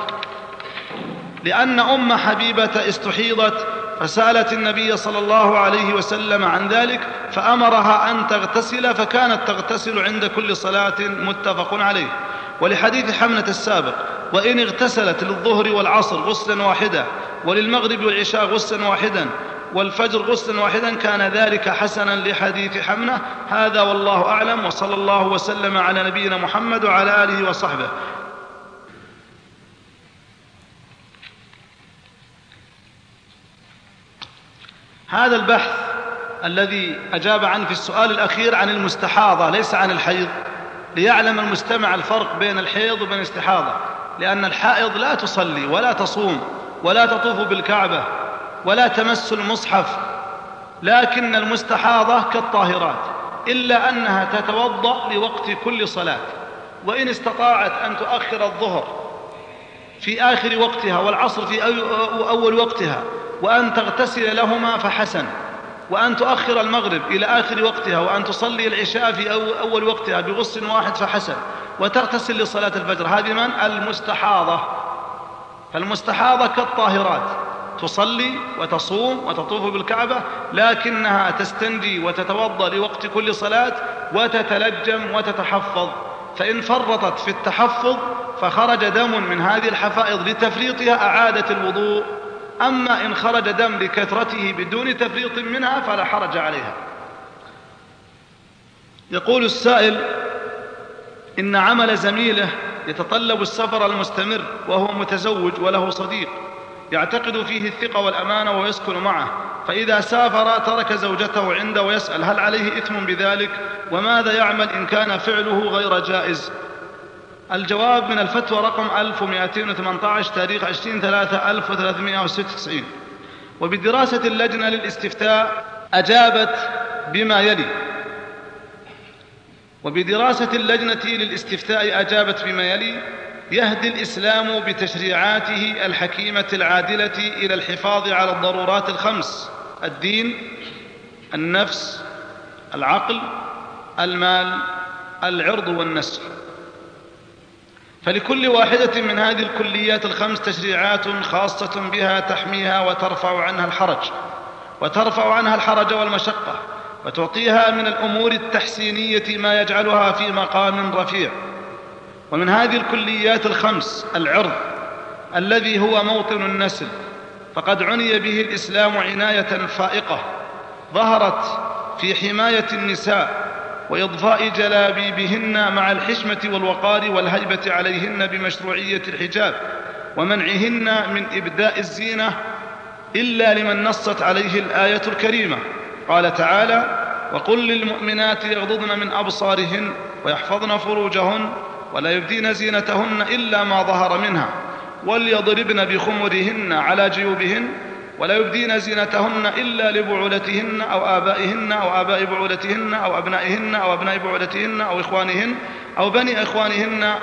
لأن أم حبيبة استحيضت فسألت النبي صلى الله عليه وسلم عن ذلك فأمرها أن تغتسل، فكانت تغتسل عند كل صلاة، متفق عليه. ولحديث حمنة السابق: وإن اغتسلت للظهر والعصر غسلا واحدا وللمغرب والعشاء غسلا واحدا والفجر غسلا واحدا كان ذلك حسنا لحديث حمنة. هذا والله أعلم، وصلى الله وسلم على نبينا محمد وعلى آله وصحبه. هذا البحث الذي أجاب عنه في السؤال الأخير عن المستحاضة ليس عن الحيض، ليعلم المستمع الفرق بين الحيض وبين الاستحاضة، لأن الحائض لا تصلي ولا تصوم ولا تطوف بالكعبة ولا تمس المصحف، لكن المستحاضة كالطاهرات إلا أنها تتوضأ لوقت كل صلاة، وإن استطاعت أن تؤخر الظهر في آخر وقتها والعصر في أول وقتها وأن تغتسل لهما فحسن، وأن تؤخر المغرب إلى آخر وقتها وأن تصلي العشاء في أول وقتها بغسل واحد فحسن، وتغتسل لصلاة الفجر. هذه من المستحاضة. فالمستحاضة كالطاهرات، تصلي وتصوم وتطوف بالكعبة، لكنها تستنجي وتتوضأ لوقت كل صلاة وتتلجم وتتحفظ، فإن فرطت في التحفظ فخرج دم من هذه الحفائض لتفريطها أعادت الوضوء، أما إن خرج دم لكثرته بدون تفريط منها فلا حرج عليها. يقول السائل: إن عمل زميله يتطلب السفر المستمر وهو متزوج وله صديق يعتقد فيه الثقة والأمانة ويسكن معه، فإذا سافر ترك زوجته عنده، ويسأل هل عليه إثم بذلك، وماذا يعمل إن كان فعله غير جائز؟ الجواب من الفتوى رقم 1218 تاريخ 20/3/1396. وبدراسة اللجنة للاستفتاء أجابت بما يلي. يهدي الإسلام بتشريعاته الحكيمة العادلة إلى الحفاظ على الضرورات الخمس: الدين، النفس، العقل، المال، العرض والنسل. فلكل واحدة من هذه الكليات الخمس تشريعات خاصة بها تحميها وترفع عنها الحرج والمشقة، وتعطيها من الأمور التحسينية ما يجعلها في مقام رفيع. ومن هذه الكليات الخمس العرض، الذي هو موطن النسل، فقد عني به الإسلام عناية فائقة ظهرت في حماية النساء وإضفاء جلابيبهن مع الحشمة والوقار والهيبة عليهن بمشروعية الحجاب ومنعهن من إبداء الزينة إلا لمن نصت عليه الآية الكريمة. قال تعالى: وقل للمؤمنات يغضضن من أبصارهن ويحفظن فروجهن ولا يبدين زينتهن إلا ما ظهر منها وليضربن بخمرهن على جيوبهن ولا يبدين زينتهن إلا لبعولتهن أو آبائهن أو آباء بعولتهن أو أبنائهن أو أبناء بعولتهن أو إخوانهن أو بني إخوانهن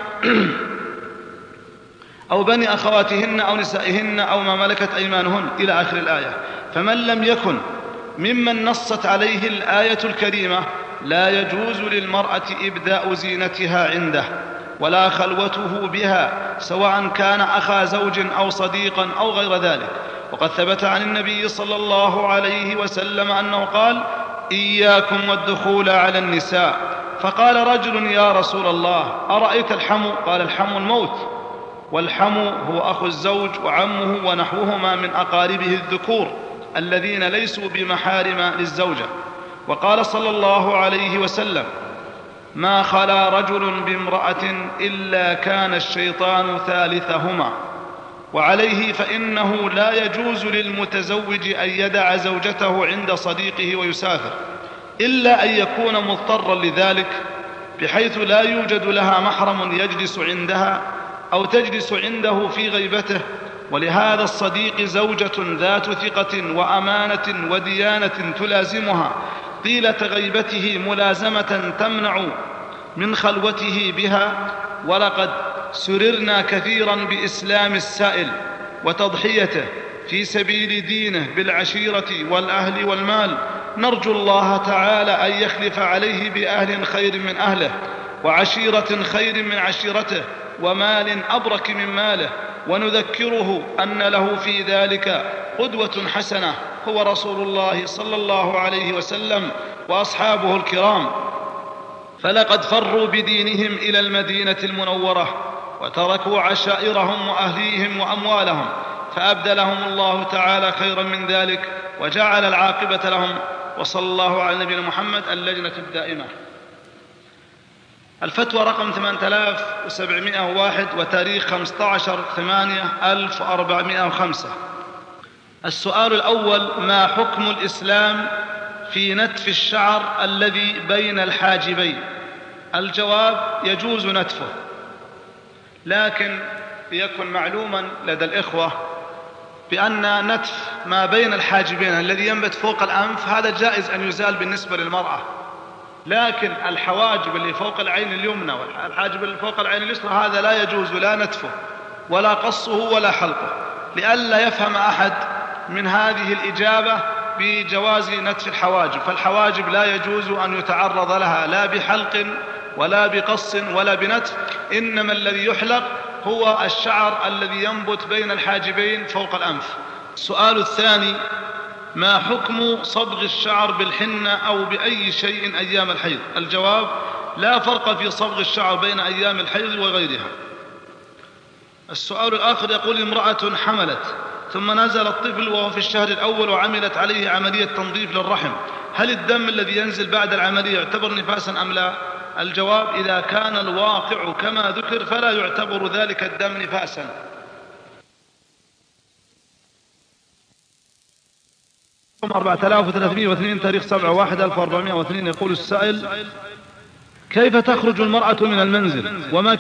أو بني أخواتهن أو نسائهن أو ما ملكت أيمانهن إلى آخر الآية. فمن لم يكن ممن نصت عليه الآية الكريمة لا يجوز للمرأة إبداء زينتها عنده ولا خلوته بها، سواء كان أخا زوج أو صديقا أو غير ذلك. وقد ثبت عن النبي صلى الله عليه وسلم أنه قال: إياكم والدخول على النساء. فقال رجل: يا رسول الله، أرأيت الحمو؟ قال: الحمو الموت، والحمو هو أخو الزوج وعمه ونحوهما من أقاربه الذكور الذين ليسوا بمحارم للزوجة. وقال صلى الله عليه وسلم: ما خلا رجل بامرأة إلا كان الشيطان ثالثهما. وعليه فإنه لا يجوز للمتزوج أن يدع زوجته عند صديقه ويسافر إلا أن يكون مضطرا لذلك، بحيث لا يوجد لها محرم يجلس عندها أو تجلس عنده في غيبته. ولهذا الصديق زوجة ذات ثقة وأمانة وديانة تلازمها طيلة غيبته ملازمة تمنع من خلوته بها. ولقد سررنا كثيرا بإسلام السائل وتضحيته في سبيل دينه بالعشيرة والأهل والمال، نرجو الله تعالى أن يخلف عليه بأهل خير من أهله وعشيرة خير من عشيرته ومال أبرك من ماله، ونذكره أن له في ذلك قدوة حسنة هو رسول الله صلى الله عليه وسلم وأصحابه الكرام، فلقد فروا بدينهم إلى المدينة المنورة وتركوا عشائرهم وأهليهم وأموالهم، فأبدلهم الله تعالى خيرا من ذلك وجعل العاقبة لهم. وصلى الله على نبينا محمد. اللجنة الدائمة. الفتوى رقم 8701 وتاريخ 15/8/1405. السؤال الأول: ما حكم الإسلام في نتف الشعر الذي بين الحاجبين؟ الجواب: يجوز نتفه، لكن ليكن معلوما لدى الإخوة بأن نتف ما بين الحاجبين الذي ينبت فوق الأنف هذا جائز أن يزال بالنسبة للمرأة، لكن الحواجب اللي فوق العين اليمنى والحاجب اللي فوق العين اليسرى هذا لا يجوز لا نتفه ولا قصه ولا حلقه، لئلا يفهم أحد من هذه الإجابة بجواز نتف الحواجب. فالحواجب لا يجوز أن يتعرض لها لا بحلق ولا بقص ولا بنتف، إنما الذي يحلق هو الشعر الذي ينبت بين الحاجبين فوق الأنف. السؤال الثاني: ما حكم صبغ الشعر بالحنة أو بأي شيء أيام الحيض؟ الجواب: لا فرق في صبغ الشعر بين أيام الحيض وغيرها. السؤال الآخر يقول: امرأة حملت ثم نزل الطفل وهو في الشهر الأول وعملت عليه عملية تنظيف للرحم، هل الدم الذي ينزل بعد العملية يعتبر نفاسا أم لا؟ الجواب: إذا كان الواقع كما ذكر فلا يعتبر ذلك الدم نفاسا. 4302 تاريخ 7/1/1402. يقول السائل: كيف تخرج المرأة من المنزل وما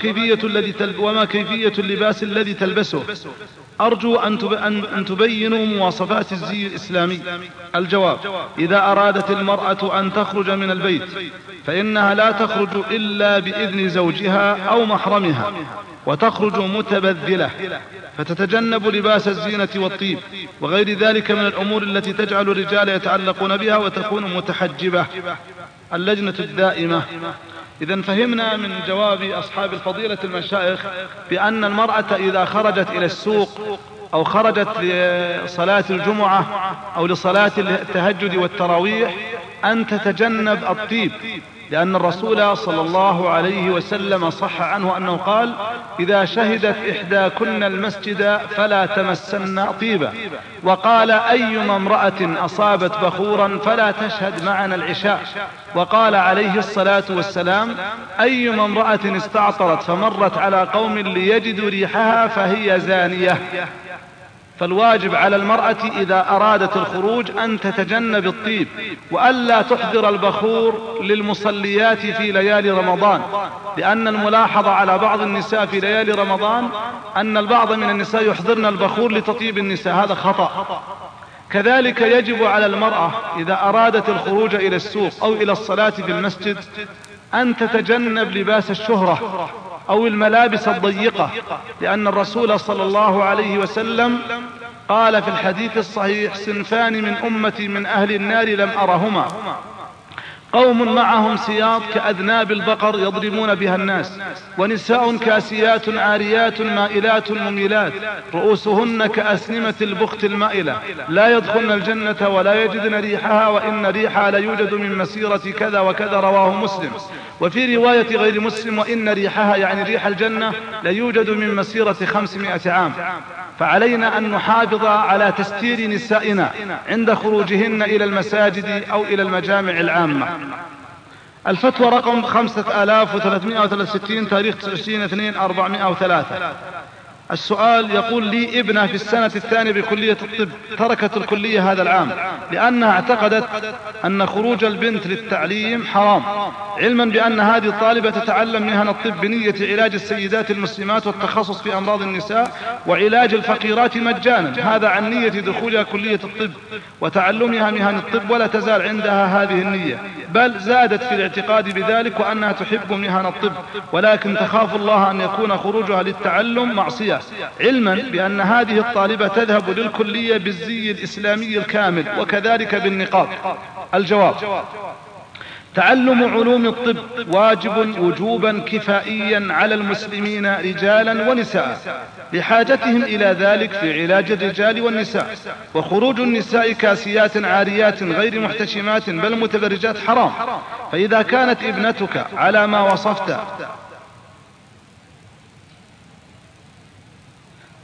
كيفية اللباس الذي تلبسه؟ أرجو أن تبينوا مواصفات الزي الإسلامي. الجواب: إذا أرادت المرأة أن تخرج من البيت فإنها لا تخرج إلا بإذن زوجها أو محرمها، وتخرج متبذلة، فتتجنب لباس الزينة والطيب وغير ذلك من الأمور التي تجعل الرجال يتعلقون بها، وتكون متحجبة. اللجنة الدائمة. إذن فهمنا من جواب أصحاب الفضيلة المشايخ بأن المرأة إذا خرجت إلى السوق أو خرجت لصلاة الجمعة أو لصلاة التهجد والتراويح أن تتجنب الطيب، لأن الرسول صلى الله عليه وسلم صح عنه أنه قال: إذا شهدت إحداكن المسجد فلا تمسن طيبا، وقال: أيما امرأة أصابت بخورا فلا تشهد معنا العشاء، وقال عليه الصلاة والسلام: أيما امرأة استعطرت فمرت على قوم ليجدوا ريحها فهي زانية. فالواجب على المرأة إذا أرادت الخروج أن تتجنب الطيب، وألا تحضر البخور للمصليات في ليالي رمضان، لأن الملاحظة على بعض النساء في ليالي رمضان أن البعض من النساء يحضرن البخور لتطيب النساء، هذا خطأ. كذلك يجب على المرأة إذا أرادت الخروج إلى السوق أو إلى الصلاة في المسجد أن تتجنب لباس الشهرة أو الملابس الضيقة، لأن الرسول صلى الله عليه وسلم قال في الحديث الصحيح: صنفان من أمتي من أهل النار لم أرهما، قوم معهم سياط كأذناب البقر يضربون بها الناس، ونساء كاسيات عاريات مائلات مميلات رؤوسهن كأسنمة البخت المائلة، لا يدخلن الجنة ولا يجدن ريحها، وإن ريحها ليوجد من مسيرة كذا وكذا، رواه مسلم. وفي رواية غير مسلم: وإن ريحها يعني ريح الجنة ليوجد من مسيرة 500 عام. فعلينا أن نحافظ على تستير نسائنا عند خروجهن إلى المساجد أو إلى المجامع العامة. الفتوى رقم 5363 تاريخ 29/2/403. السؤال يقول: لي ابنة في السنة الثانية بكلية الطب، تركت الكلية هذا العام لأنها اعتقدت أن خروج البنت للتعليم حرام، علما بأن هذه الطالبة تتعلم مهن الطب بنية علاج السيدات المسلمات والتخصص في أمراض النساء وعلاج الفقيرات مجانا، هذا عن نية دخولها كلية الطب وتعلمها مهن الطب، ولا تزال عندها هذه النية، بل زادت في الاعتقاد بذلك وأنها تحب مهن الطب، ولكن تخاف الله أن يكون خروجها للتعلم معصية، علما بأن هذه الطالبة تذهب للكلية بالزي الإسلامي الكامل وكذلك بالنقاب. الجواب: تعلم علوم الطب واجب وجوبا كفائيا على المسلمين رجالا ونساء لحاجتهم إلى ذلك في علاج الرجال والنساء، وخروج النساء كاسيات عاريات غير محتشمات بل متبرجات حرام. فإذا كانت ابنتك على ما وصفت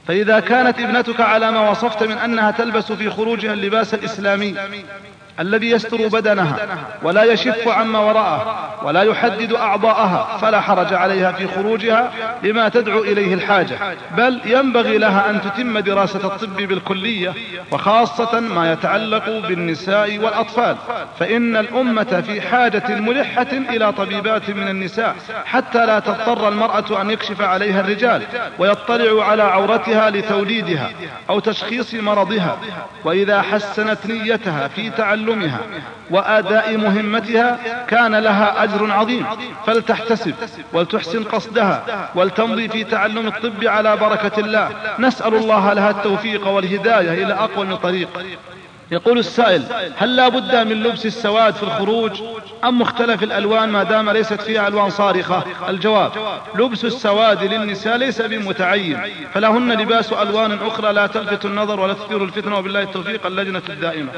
فإذا كانت ابنتك على ما وصفت من أنها تلبس في خروجها اللباس الإسلامي الذي يستر بدنها ولا يشف عما وراءه ولا يحدد أعضاءها، فلا حرج عليها في خروجها لما تدعو إليه الحاجة، بل ينبغي لها أن تتم دراسة الطب بالكلية، وخاصة ما يتعلق بالنساء والأطفال، فإن الأمة في حاجة ملحة إلى طبيبات من النساء حتى لا تضطر المرأة أن يكشف عليها الرجال ويطلع على عورتها لتوليدها أو تشخيص مرضها. وإذا حسنت نيتها في تعلمها وأداء مهمتها كان لها أجر عظيم، فلتحتسب ولتحسن قصدها ولتمضي في تعلم الطب على بركة الله. نسأل الله لها التوفيق والهداية إلى أقوم طريق. يقول السائل: هل لا بد من لبس السواد في الخروج أم مختلف الألوان ما دام ليست فيها ألوان صارخة؟ الجواب: لبس السواد للنساء ليس بمتعين، فلهن لباس ألوان أخرى لا تلفت النظر ولا تثير الفتنة، وبالله التوفيق. اللجنة الدائمة.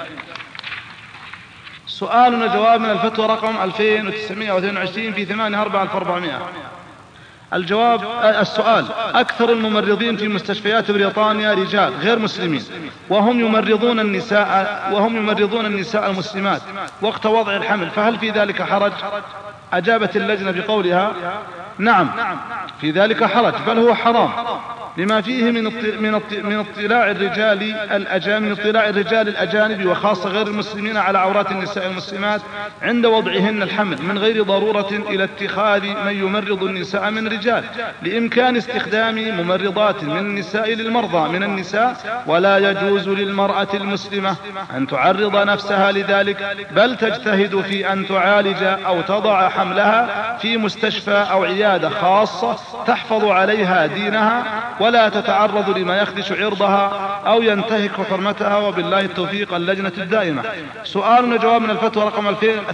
سؤالنا جواب من الفتوى رقم 2922 في 8/4/1400. الجواب: السؤال: أكثر الممرضين في مستشفيات بريطانيا رجال غير مسلمين، وهم يمرضون النساء المسلمات وقت وضع الحمل، فهل في ذلك حرج؟ أجابت اللجنة بقولها: نعم في ذلك حرج، بل هو حرام، لما فيه من اطلاع الرجال الأجانب وخاصة غير المسلمين على عورات النساء المسلمات عند وضعهن الحمل من غير ضرورة إلى اتخاذ من يمرض النساء من رجال، لإمكان استخدام ممرضات من النساء للمرضى من النساء، ولا يجوز للمرأة المسلمة أن تعرض نفسها لذلك، بل تجتهد في أن تعالج أو تضع حملها في مستشفى أو عيادة خاصة تحفظ عليها دينها ولا تتعرض لما يخدش عرضها أو ينتهك حرمتها، وبالله التوفيق. اللجنة الدائمة. سؤالنا جواب من الفتوى رقم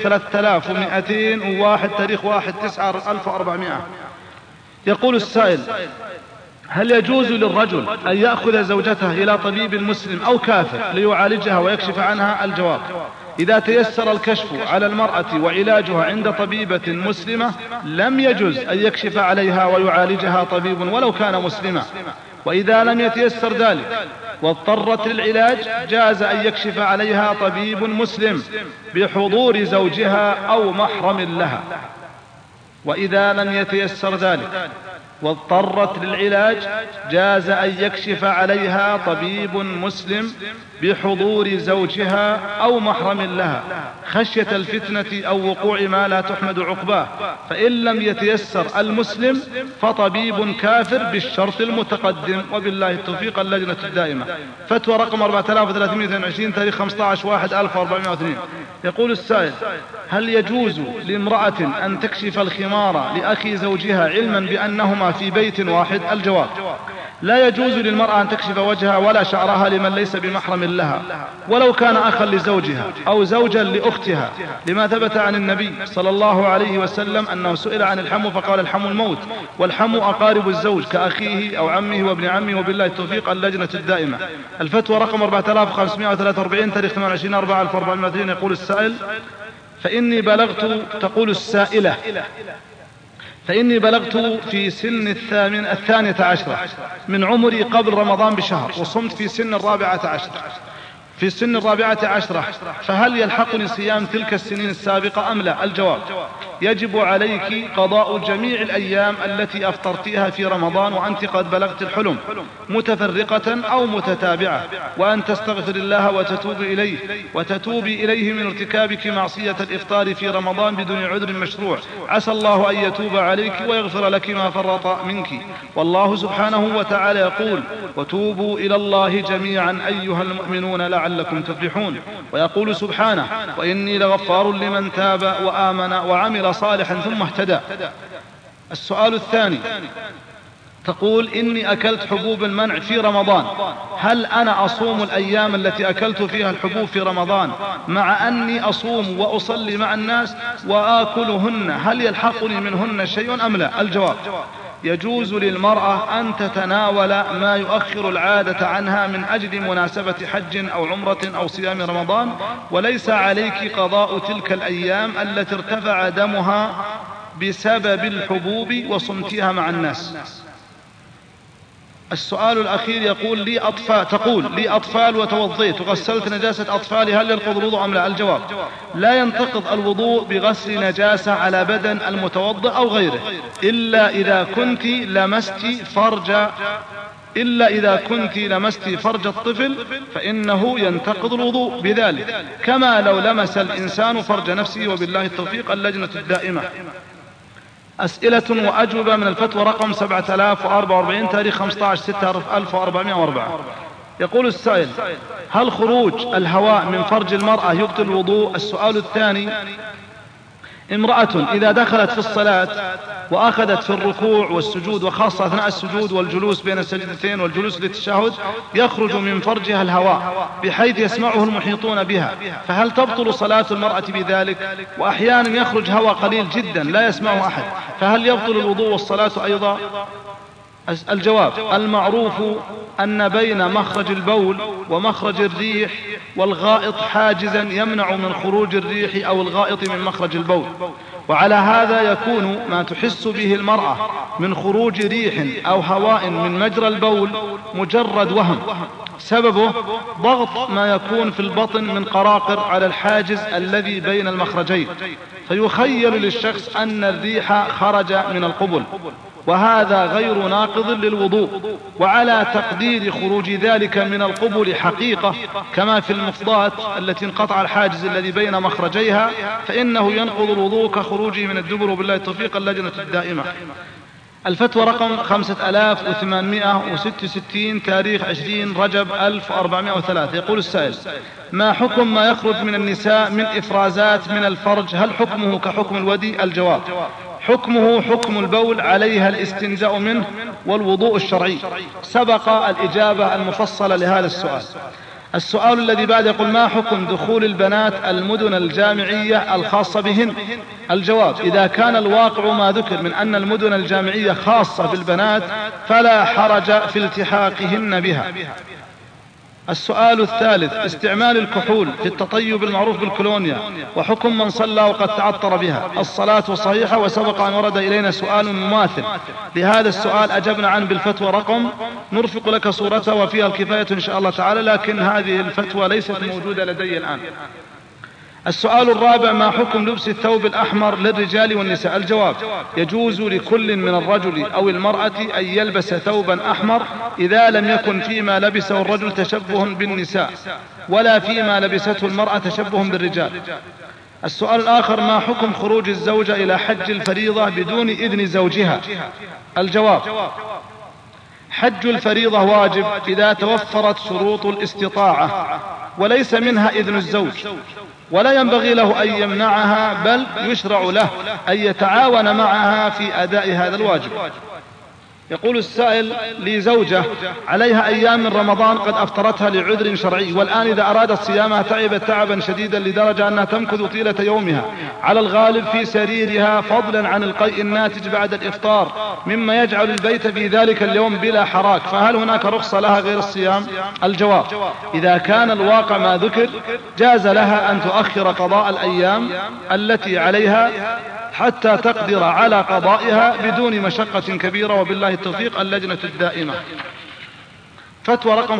3201 تاريخ 1/9/1400. يقول السائل: هل يجوز للرجل أن يأخذ زوجته إلى طبيب مسلم أو كافر ليعالجها ويكشف عنها؟ الجواب: إذا تيسر الكشف على المرأة وعلاجها عند طبيبة مسلمة لم يجوز أن يكشف عليها ويعالجها طبيب ولو كان مسلما، وإذا لم يتيسر ذلك واضطرت للعلاج جاز أن يكشف عليها طبيب مسلم بحضور زوجها أو محرم لها. وإذا لم يتيسر ذلك واضطرت للعلاج جاز أن يكشف عليها طبيب مسلم بحضور زوجها أو محرم لها خشية الفتنة أو وقوع ما لا تحمد عقباه، فإن لم يتيسر المسلم فطبيب كافر بالشرط المتقدم، وبالله التوفيق. اللجنة الدائمة. فتوى رقم 4322 تاريخ 15/1/1402. يقول السائل: هل يجوز لامرأة أن تكشف الخمار لأخي زوجها علما بأنهما في بيت واحد؟ الجواب: لا يجوز للمرأة أن تكشف وجهها ولا شعرها لمن ليس بمحرم لها ولو كان أخا لزوجها أو زوجا لأختها، لما ثبت عن النبي صلى الله عليه وسلم أنه سئل عن الحمو فقال: الحمو الموت، والحمو أقارب الزوج كأخيه أو عمه وابن عمه، وبالله التوفيق. اللجنة الدائمة. الفتوى رقم 4543 تاريخ 28/4/1402. يقول السائل: فإني بلغت، تقول السائلة: فإني بلغت في سن 12 من عمري قبل رمضان بشهر، وصمت في سن 14، فهل يلحقني صيام تلك السنين السابقة أم لا؟ الجواب: يجب عليك قضاء جميع الأيام التي أفطرتها في رمضان وأنت قد بلغت الحلم متفرقة أو متتابعة، وأن تستغفر الله وتتوبي إليه من ارتكابك معصية الإفطار في رمضان بدون عذر مشروع. عسى الله أن يتوب عليك ويغفر لك ما فرط منك، والله سبحانه وتعالى يقول: وتوبوا إلى الله جميعا أيها المؤمنون لعلكم تفلحون. ويقول سبحانه: وإني لغفار لمن تاب وآمن وعمل صالحا ثم اهتدى. السؤال الثاني: تقول: إني أكلت حبوب المنع في رمضان، هل أنا أصوم الأيام التي أكلت فيها الحبوب في رمضان مع أني أصوم وأصلي مع الناس وآكلهن، هل يلحقني منهن شيء أم لا؟ الجواب: يجوز للمرأة أن تتناول ما يؤخر العادة عنها من أجل مناسبة حج أو عمرة أو صيام رمضان، وليس عليك قضاء تلك الأيام التي ارتفع دمها بسبب الحبوب وصمتها مع الناس. السؤال الأخير يقول لي أطفال وتوضيت وغسلت نجاسة أطفالي، هل ينقض الوضوء أم لا؟ الجواب: لا ينتقض الوضوء بغسل نجاسة على بدن المتوضئ أو غيره إلا إذا كنت لمست فرج الطفل فإنه ينتقض الوضوء بذلك، كما لو لمس الإنسان فرج نفسه. وبالله التوفيق. اللجنة الدائمة. أسئلة وأجوبة من الفتوى رقم 7044 تاريخ 15/6/1404. يقول السائل: هل خروج الهواء من فرج المرأة يبطل الوضوء؟ السؤال الثاني: امرأة إذا دخلت في الصلاة وأخذت في الركوع والسجود، وخاصة أثناء السجود والجلوس بين السجدتين والجلوس للتشهد، يخرج من فرجها الهواء بحيث يسمعه المحيطون بها، فهل تبطل صلاة المرأة بذلك؟ وأحيانا يخرج هواء قليل جدا لا يسمعه أحد، فهل يبطل الوضوء والصلاة أيضا؟ الجواب: المعروف أن بين مخرج البول ومخرج الريح والغائط حاجزا يمنع من خروج الريح أو الغائط من مخرج البول، وعلى هذا يكون ما تحس به المرأة من خروج ريح أو هواء من مجرى البول مجرد وهم، سببه ضغط ما يكون في البطن من قراقر على الحاجز الذي بين المخرجين، فيخيل للشخص أن الريح خرج من القبل، وهذا غير ناقض للوضوء. وعلى تقدير خروج ذلك من القبل حقيقة كما في المفضات التي انقطع الحاجز الذي بين مخرجيها، فإنه ينقض الوضوء كخروجه من الدبر. وبالله التوفيق. اللجنة الدائمة. الفتوى رقم 5866 تاريخ 20 رجب 1403. يقول السائل: ما حكم ما يخرج من النساء من إفرازات من الفرج؟ هل حكمه كحكم الودي؟ الجواب: حكمه حكم البول، عليها الاستنجاء منه والوضوء الشرعي. سبق الإجابة المفصلة لهذا السؤال. السؤال الذي بعد يقول: ما حكم دخول البنات المدن الجامعية الخاصة بهن؟ الجواب: إذا كان الواقع ما ذكر من أن المدن الجامعية خاصة بالبنات فلا حرج في التحاقهن بها. السؤال الثالث: استعمال الكحول في التطيب المعروف بالكولونيا، وحكم من صلى وقد تعطر بها. الصلاة صحيحة، وسبق أن ورد إلينا سؤال مماثل لهذا السؤال أجبنا عنه بالفتوى رقم، نرفق لك صورتها وفيها الكفاية إن شاء الله تعالى، لكن هذه الفتوى ليست موجودة لدي الآن. السؤال الرابع: ما حكم لبس الثوب الأحمر للرجال والنساء؟ الجواب: يجوز لكل من الرجل أو المرأة أن يلبس ثوبا أحمر إذا لم يكن فيما لبسه الرجل تشبه بالنساء، ولا فيما لبسته المرأة تشبه بالرجال. السؤال الآخر: ما حكم خروج الزوجة إلى حج الفريضة بدون إذن زوجها؟ الجواب: حج الفريضة واجب إذا توفرت شروط الاستطاعة، وليس منها إذن الزوج، ولا ينبغي له أن يمنعها، بل يشرع له أن يتعاون معها في أداء هذا الواجب. يقول السائل: لي زوجة عليها أيام من رمضان قد أفطرتها لعذر شرعي، والآن إذا أرادت صيامها تعبت تعبا شديدا لدرجة أنها تمكث طيلة يومها على الغالب في سريرها، فضلا عن القيء الناتج بعد الإفطار مما يجعل البيت في ذلك اليوم بلا حراك، فهل هناك رخصة لها غير الصيام؟ الجواب: إذا كان الواقع ما ذكر جاز لها أن تؤخر قضاء الأيام التي عليها حتى تقدر على قضائها بدون مشقة كبيرة. وبالله التوفيق. اللجنة الدائمة. فتوى رقم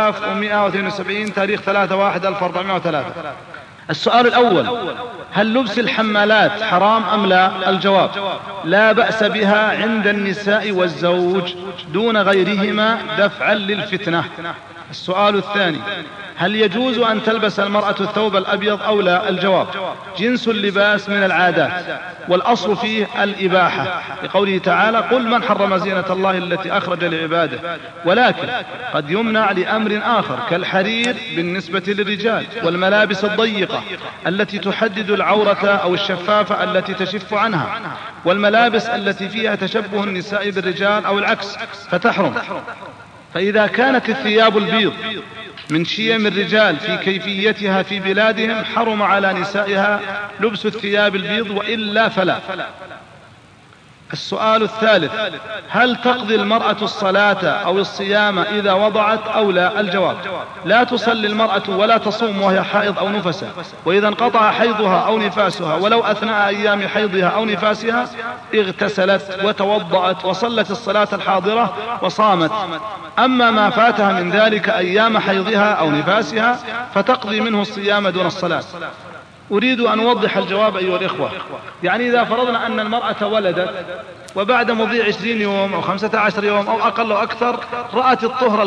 5172 تاريخ 3/1/1403. السؤال الأول: هل لبس الحمالات حرام أم لا؟ الجواب: لا بأس بها عند النساء والزوج دون غيرهما دفعا للفتنة. السؤال الثاني: هل يجوز أن تلبس المرأة الثوب الأبيض أو لا؟ الجواب: جنس اللباس من العادات، والأصل فيه الإباحة، لقوله تعالى: قل من حرم زينة الله التي أخرج لعباده، ولكن قد يمنع لأمر آخر كالحرير بالنسبة للرجال، والملابس الضيقة التي تحدد العورة أو الشفافة التي تشف عنها، والملابس التي فيها تشبه النساء بالرجال أو العكس فتحرم. فإذا كانت الثياب البيض من شيم الرجال في كيفيتها في بلادهم حرم على نسائها لبس الثياب البيض، وإلا فلا. السؤال الثالث: هل تقضي المرأة الصلاة أو الصيام إذا وضعت أو لا؟ الجواب: لا تصلي المرأة ولا تصوم وهي حائض أو نفسا، وإذا انقطع حيضها أو نفاسها ولو أثناء أيام حيضها أو نفاسها اغتسلت وتوضأت وصلت الصلاة الحاضرة وصامت. أما ما فاتها من ذلك أيام حيضها أو نفاسها فتقضي منه الصيام دون الصلاة. أريد أن أوضح الجواب أيها الإخوة. يعني إذا فرضنا أن المرأة ولدت وبعد مضي 20 يوم أو 15 يوم أو أقل أو أكثر رأت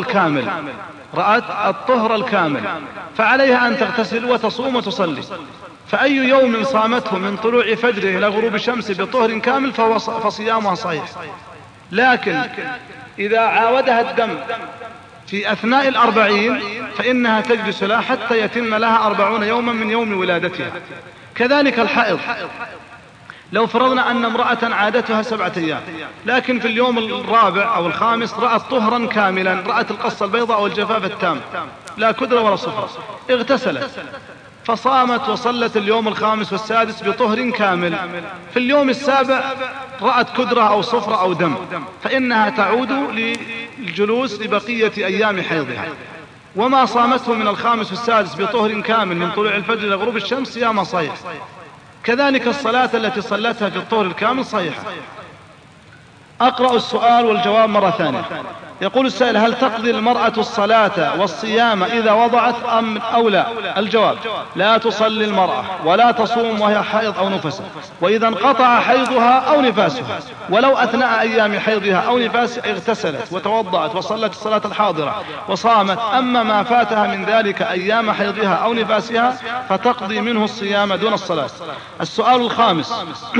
الطهر الكامل، فعليها أن تغتسل وتصوم وتصلي. فأي يوم صامته من طلوع فجره إلى غروب الشمس بطهر كامل فصيامها صحيح. لكن إذا عاودها الدم في أثناء 40 فإنها تجلس لها حتى يتم لها 40 يوما من يوم ولادتها. كذلك الحائض، لو فرضنا أن امرأة عادتها 7 أيام لكن في اليوم الرابع أو الخامس رأت طهرا كاملا، رأت القصة البيضاء أو الجفاف التام لا كدرة ولا صفرة، اغتسلت فصامت وصلت اليوم الخامس والسادس بطهر كامل. في اليوم السابع رأت كدرة أو صفرة أو دم، فإنها تعود للجلوس لبقية أيام حيضها. وما صامته من الخامس والسادس بطهر كامل من طلوع الفجر إلى غروب الشمس صيام صحيح. كذلك الصلاة التي صلتها في الطهر الكامل صحيحة. أقرأ السؤال والجواب مرة ثانية. يقول السائل: هل تقضي المرأة الصلاة والصيام إذا وضعت أو لا؟ الجواب: لا تصلي المرأة ولا تصوم وهي حائض أو نفسا، وإذا انقطع حيضها أو نفاسها ولو أثناء أيام حيضها أو نفاسها اغتسلت وتوضأت وصلت الصلاة الحاضرة وصامت. أما ما فاتها من ذلك أيام حيضها أو نفاسها فتقضي منه الصيام دون الصلاة. السؤال الخامس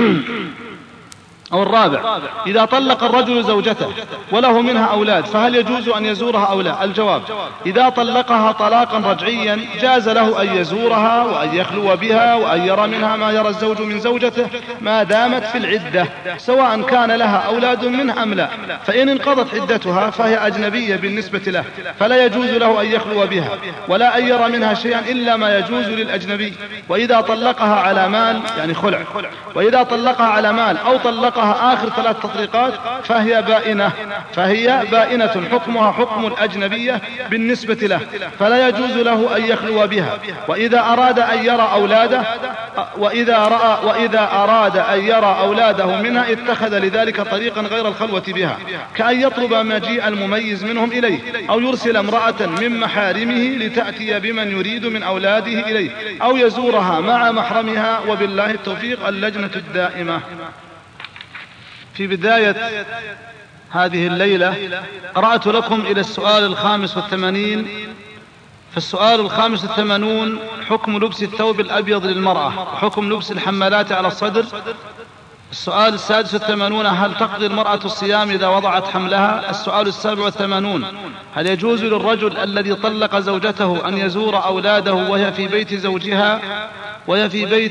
أو الرابع: إذا طلق الرجل زوجته وله منها أولاد فهل يجوز أن يزورها أو لا؟ الجواب: إذا طلقها طلاقا رجعيا جاز له أن يزورها وأن يخلو بها وأن يرى منها ما يرى الزوج من زوجته ما دامت في العدة، سواء كان لها أولاد منه أم لا. فإن انقضت عدتها فهي أجنبية بالنسبة له، فلا يجوز له أن يخلو بها ولا أن يرى منها شيئا إلا ما يجوز للأجنبي. وإذا طلقها على مال يعني خلع، وإذا طلقها على مال أو طلقها آخر 3 تطليقات فهي بائنة حكمها حكم الأجنبية بالنسبة له، فلا يجوز له أن يخلو بها. وإذا أراد أن يرى أولاده منها اتخذ لذلك طريقا غير الخلوة بها، كأن يطلب مجيء المميز منهم إليه أو يرسل امرأة من محارمه لتأتي بمن يريد من أولاده إليه أو يزورها مع محرمها. وبالله التوفيق. اللجنة الدائمة. في بداية هذه الليلة قرأت لكم إلى السؤال 85. فالسؤال 85: حكم لبس الثوب الأبيض للمرأة وحكم لبس الحمالات على الصدر. السؤال 86: هل تقضي المرأة الصيام إذا وضعت حملها؟ السؤال 87: هل يجوز للرجل الذي طلق زوجته أن يزور أولاده وهي في بيت زوجها وهم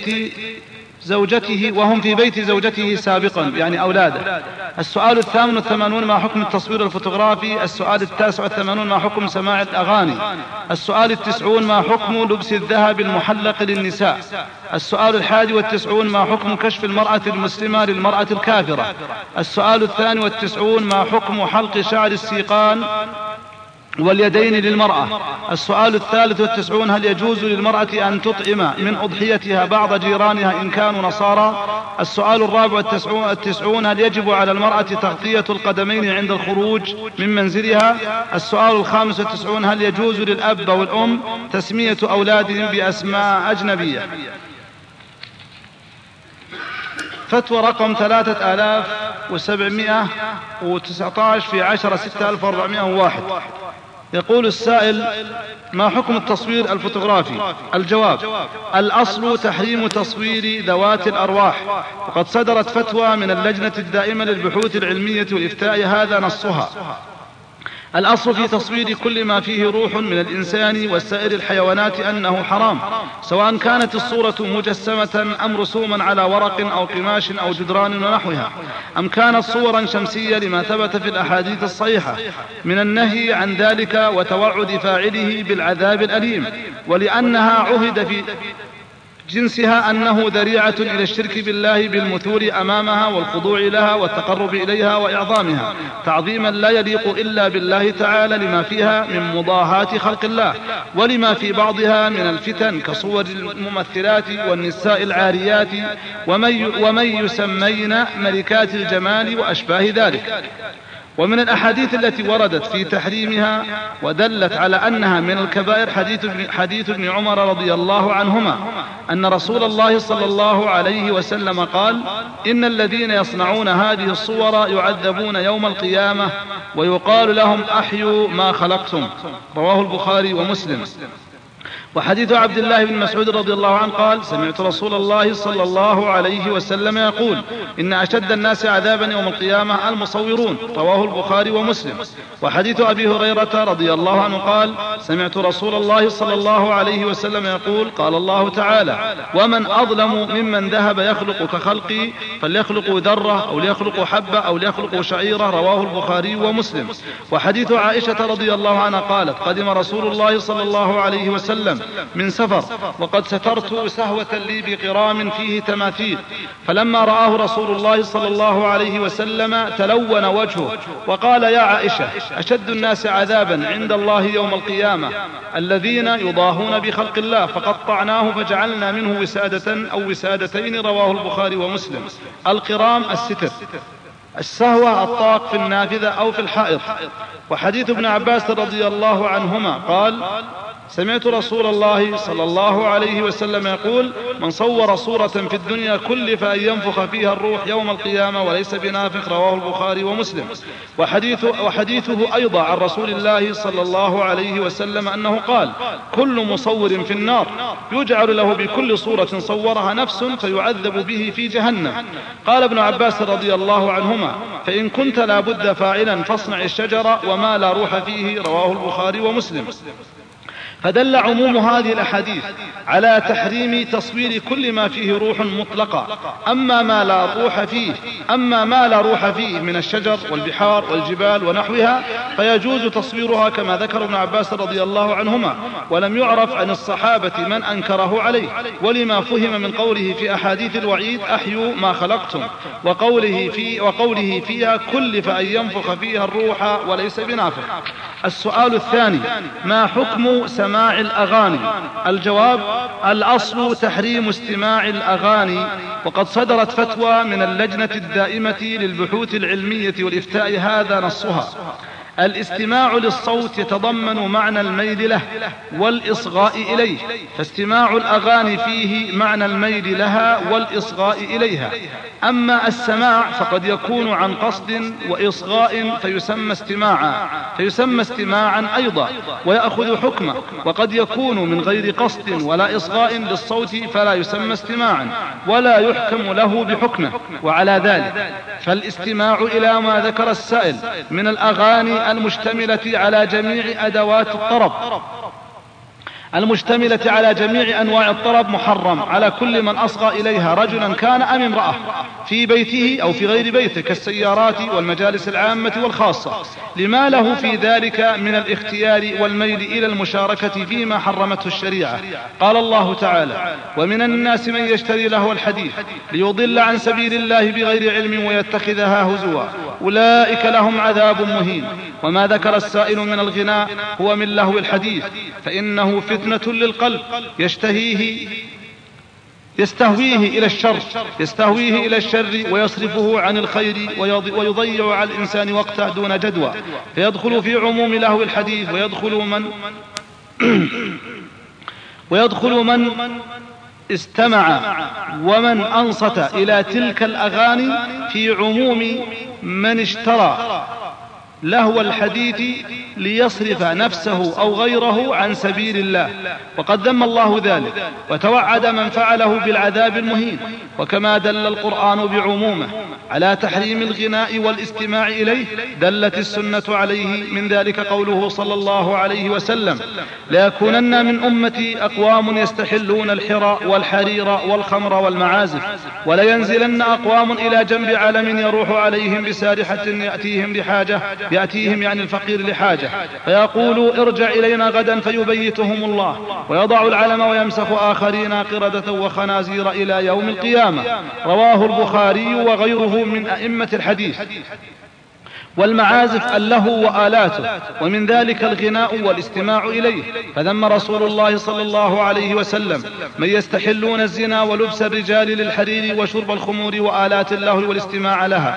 في بيت زوجته سابقا يعني أولاده؟ السؤال 88: ما حكم التصوير الفوتوغرافي؟ السؤال 89: ما حكم سماع الأغاني؟ السؤال 90: ما حكم لبس الذهب المحلق للنساء؟ السؤال 91: ما حكم كشف المرأة المسلمة للمرأة الكافرة؟ السؤال 92: ما حكم حلق شعر السيقان واليدين للمرأة؟ السؤال 93: هل يجوز للمرأة أن تطعم من أضحيتها بعض جيرانها إن كانوا نصارى؟ السؤال 94: هل يجب على المرأة تغطية القدمين عند الخروج من منزلها؟ السؤال 95: هل يجوز للأب والأم تسمية أولادهم بأسماء أجنبية؟ فتوى رقم 3719 في 10/6/1401. يقول السائل: ما حكم التصوير الفوتوغرافي؟ الجواب: الأصل تحريم تصوير ذوات الأرواح، وقد صدرت فتوى من اللجنة الدائمة للبحوث العلمية والإفتاء هذا نصها: الأصل في تصوير كل ما فيه روح من الإنسان وسائر الحيوانات أنه حرام، سواء كانت الصورة مجسمة أم رسوما على ورق أو قماش أو جدران ونحوها، أم كانت صورا شمسية لما ثبت في الأحاديث الصحيحة من النهي عن ذلك وتوعد فاعله بالعذاب الأليم، ولأنها جنسها أنه ذريعة إلى الشرك بالله بالمثور أمامها والخضوع لها والتقرب إليها وإعظامها تعظيما لا يليق إلا بالله تعالى لما فيها من مضاهاة خلق الله ولما في بعضها من الفتن كصور الممثلات والنساء العاريات ومن يسمين ملكات الجمال وأشباه ذلك. ومن الأحاديث التي وردت في تحريمها ودلت على أنها من الكبائر حديث ابن عمر رضي الله عنهما أن رسول الله صلى الله عليه وسلم قال: إن الذين يصنعون هذه الصور يعذبون يوم القيامة ويقال لهم أحيوا ما خلقتم. رواه البخاري ومسلم. وحديث عبد الله بن مسعود رضي الله عنه قال: سمعت رسول الله صلى الله عليه وسلم يقول: إن أشد الناس عذابا يوم القيامة المصورون. رواه البخاري ومسلم. وحديث أبي هريرة رضي الله عنه قال: سمعت رسول الله صلى الله عليه وسلم يقول: قال الله تعالى: ومن أظلم ممن ذهب يخلق كخلقي فليخلقوا ذرة أو ليخلقوا حبة أو ليخلقوا شعيرة. رواه البخاري ومسلم. وحديث عائشة رضي الله عنها قالت: قدم رسول الله صلى الله عليه وسلم من سفر وقد سترت سهوة لي بقرام فيه تماثيل، فلما رآه رسول الله صلى الله عليه وسلم تلون وجهه وقال: يا عائشة، أشد الناس عذابا عند الله يوم القيامة الذين يضاهون بخلق الله فقطعناه فجعلنا منه وسادة أو وسادتين. رواه البخاري ومسلم. القرام الستر، السهوة الطاق في النافذة أو في الحائط. وحديث ابن عباس رضي الله عنهما قال: سمعت رسول الله صلى الله عليه وسلم يقول: من صور صورة في الدنيا كلف أن ينفخ فيها الروح يوم القيامة وليس بنافخ. رواه البخاري ومسلم. وحديثه أيضا عن رسول الله صلى الله عليه وسلم أنه قال: كل مصور في النار يجعل له بكل صورة صورها نفس فيعذب به في جهنم. قال ابن عباس رضي الله عنهما: فإن كنت لا بد فاعلا فاصنع الشجر وما لا روح فيه. رواه البخاري ومسلم. فدل عموم هذه الأحاديث على تحريم تصوير كل ما فيه روح مطلقة. أما ما لا روح فيه من الشجر والبحار والجبال ونحوها فيجوز تصويرها كما ذكر ابن عباس رضي الله عنهما. ولم يعرف عن الصحابة من أنكره عليه، ولما فهم من قوله في أحاديث الوعيد: أحيوا ما خلقتم، وقوله فيها: كلف أن ينفخ فيها الروح وليس بنافخ. السؤال الثاني: ما حكم سماع الأغاني؟ الجواب: الأصل تحريم استماع الأغاني، وقد صدرت فتوى من اللجنة الدائمة للبحوث العلمية والإفتاء هذا نصها: الاستماع للصوت يتضمن معنى الميل له والإصغاء إليه، فاستماع الأغاني فيه معنى الميل لها والإصغاء إليها. أما السماع فقد يكون عن قصد وإصغاء فيسمى استماعا أيضا ويأخذ حكمه، وقد يكون من غير قصد ولا إصغاء للصوت فلا يسمى استماعا ولا يحكم له بحكمه. وعلى ذلك فالاستماع إلى ما ذكر السائل من الأغاني المشتملة على جميع أدوات الطرب المشتملة على جميع أنواع الطرب محرم على كل من أصغى إليها رجلا كان أم امرأة في بيته أو في غير بيته كالسيارات والمجالس العامة والخاصة، لما له في ذلك من الاختيار والميل إلى المشاركة فيما حرمته الشريعة. قال الله تعالى: ومن الناس من يشتري لهو الحديث ليضل عن سبيل الله بغير علم ويتخذها هزوا أولئك لهم عذاب مهين. وما ذكر السائل من الغناء هو من لهو الحديث، فإنه فتنة للقلب يستهويه إلى الشر ويصرفه عن الخير ويضيع على الإنسان وقته دون جدوى، فيدخل في عموم لهو الحديث ويدخل من استمع ومن أنصت إلى تلك الأغاني في عموم من اشترى لهو الحديث ليصرف نفسه أو غيره عن سبيل الله، وقد ذم الله ذلك وتوعد من فعله بالعذاب المهين. وكما دل القرآن بعمومه على تحريم الغناء والاستماع إليه، دلت السنة عليه، من ذلك قوله صلى الله عليه وسلم: ليكونن من أمتي أقوام يستحلون الحرى والحرير والخمر والمعازف، ولينزلن أقوام إلى جنب علم يروح عليهم بسارحة يأتيهم بحاجة يأتيهم يعني الفقير لحاجة فيقول ارجع إلينا غدا فيبيتهم الله، ويضع العلم ويمسخ آخرين قردة وخنازير إلى يوم القيامة. رواه البخاري وغيره من أئمة الحديث. والمعازف اللهو وآلاته، ومن ذلك الغناء والاستماع إليه، فذم رسول الله صلى الله عليه وسلم من يستحلون الزنا ولبس الرجال للحرير وشرب الخمور وآلات اللهو والاستماع لها،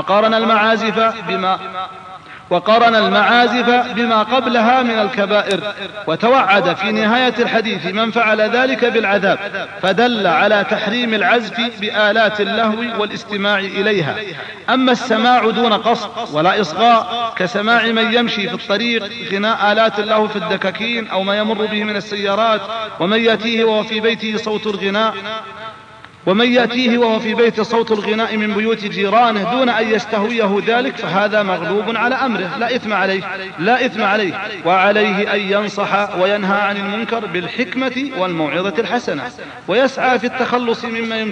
وقارن المعازف بما قبلها من الكبائر، وتوعد في نهاية الحديث من فعل ذلك بالعذاب، فدل على تحريم العزف بآلات اللهو والاستماع إليها. أما السماع دون قصد ولا إصغاء كسماع من يمشي في الطريق غناء آلات اللهو في الدكاكين أو ما يمر به من السيارات، ومن يأتيه وهو في بيته صوت الغناء من بيوت جيرانه دون أن يستهويه ذلك، فهذا مغلوب على أمره لا إثم عليه، وعليه أن ينصح وينهى عن المنكر بالحكمة والموعظة الحسنة، ويسعى في التخلص مما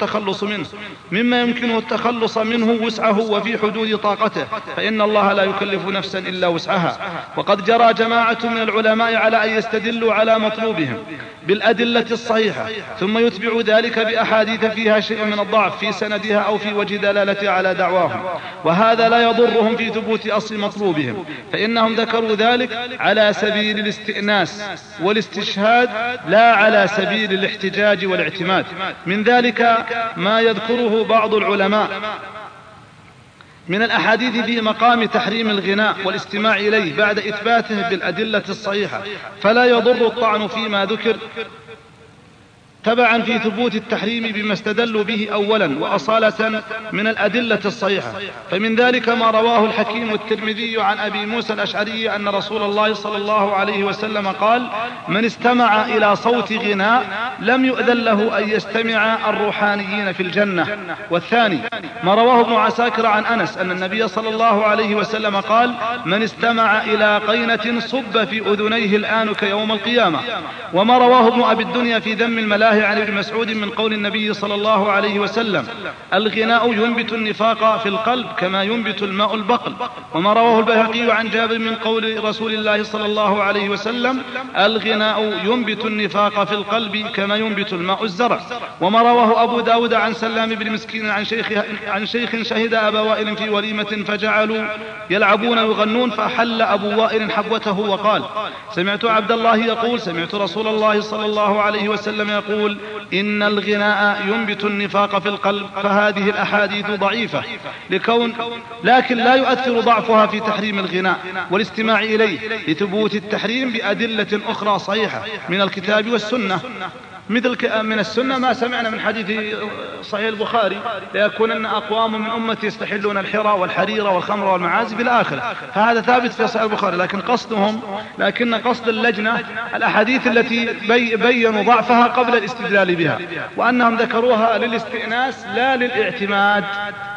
يمكنه التخلص منه وسعه وفي حدود طاقته، فإن الله لا يكلف نفسا إلا وسعها. وقد جرى جماعة من العلماء على أن يستدلوا على مطلوبهم بالأدلة الصحيحة، ثم يتبع ذلك بأحاديث فيها شيء من الضعف في سندها أو في وجه دلالة على دعواهم، وهذا لا يضرهم في ثبوت أصل مطلوبهم، فإنهم ذكروا ذلك على سبيل الاستئناس والاستشهاد لا على سبيل الاحتجاج والاعتماد. من ذلك ما يذكره بعض العلماء من الأحاديث في مقام تحريم الغناء والاستماع إليه بعد إثباته بالأدلة الصحيحة، فلا يضر الطعن فيما ذكر تبعا في ثبوت التحريم بما استدلوا به أولا وأصالة من الأدلة الصحيحة. فمن ذلك ما رواه الحكيم والترمذي عن أبي موسى الأشعري أن رسول الله صلى الله عليه وسلم قال: من استمع إلى صوت غناء لم يؤذن له أن يستمع الروحانيين في الجنة. والثاني ما رواه ابن عساكر عن أنس أن النبي صلى الله عليه وسلم قال: من استمع إلى قينة صب في أذنيه الآنك يوم القيامة. وما رواه ابن أبي الدنيا في ذم الملاهي عن ابن مسعود من قول النبي صلى الله عليه وسلم: الغناء ينبت النفاق في القلب كما ينبت الماء البقل. وما رواه البيهقي عن جابر من قول رسول الله صلى الله عليه وسلم: الغناء ينبت النفاق في القلب كما ينبت الماء الزرع. وما رواه أبو داود عن سلام بن مسكين عن شيخ شهد أبا وائل في وليمة فجعلوا يلعبون ويغنون، فأحل أبو وائل حبوته وقال: سمعت عبد الله يقول: سمعت رسول الله صلى الله عليه وسلم يقول: إن الغناء ينبت النفاق في القلب. فهذه الأحاديث ضعيفة لكن لا يؤثر ضعفها في تحريم الغناء والاستماع إليه لثبوت التحريم بأدلة أخرى صحيحة من الكتاب والسنة، مثل من السنة ما سمعنا من حديث صحيح البخاري: ليكونن أقوام من أمتي يستحلون الحرى والحرير والخمر والمعازف إلى آخره. فهذا ثابت في صحيح البخاري، لكن قصد اللجنة الأحاديث التي بيّنوا ضعفها قبل الاستدلال بها، وأنهم ذكروها للاستئناس لا للاعتماد.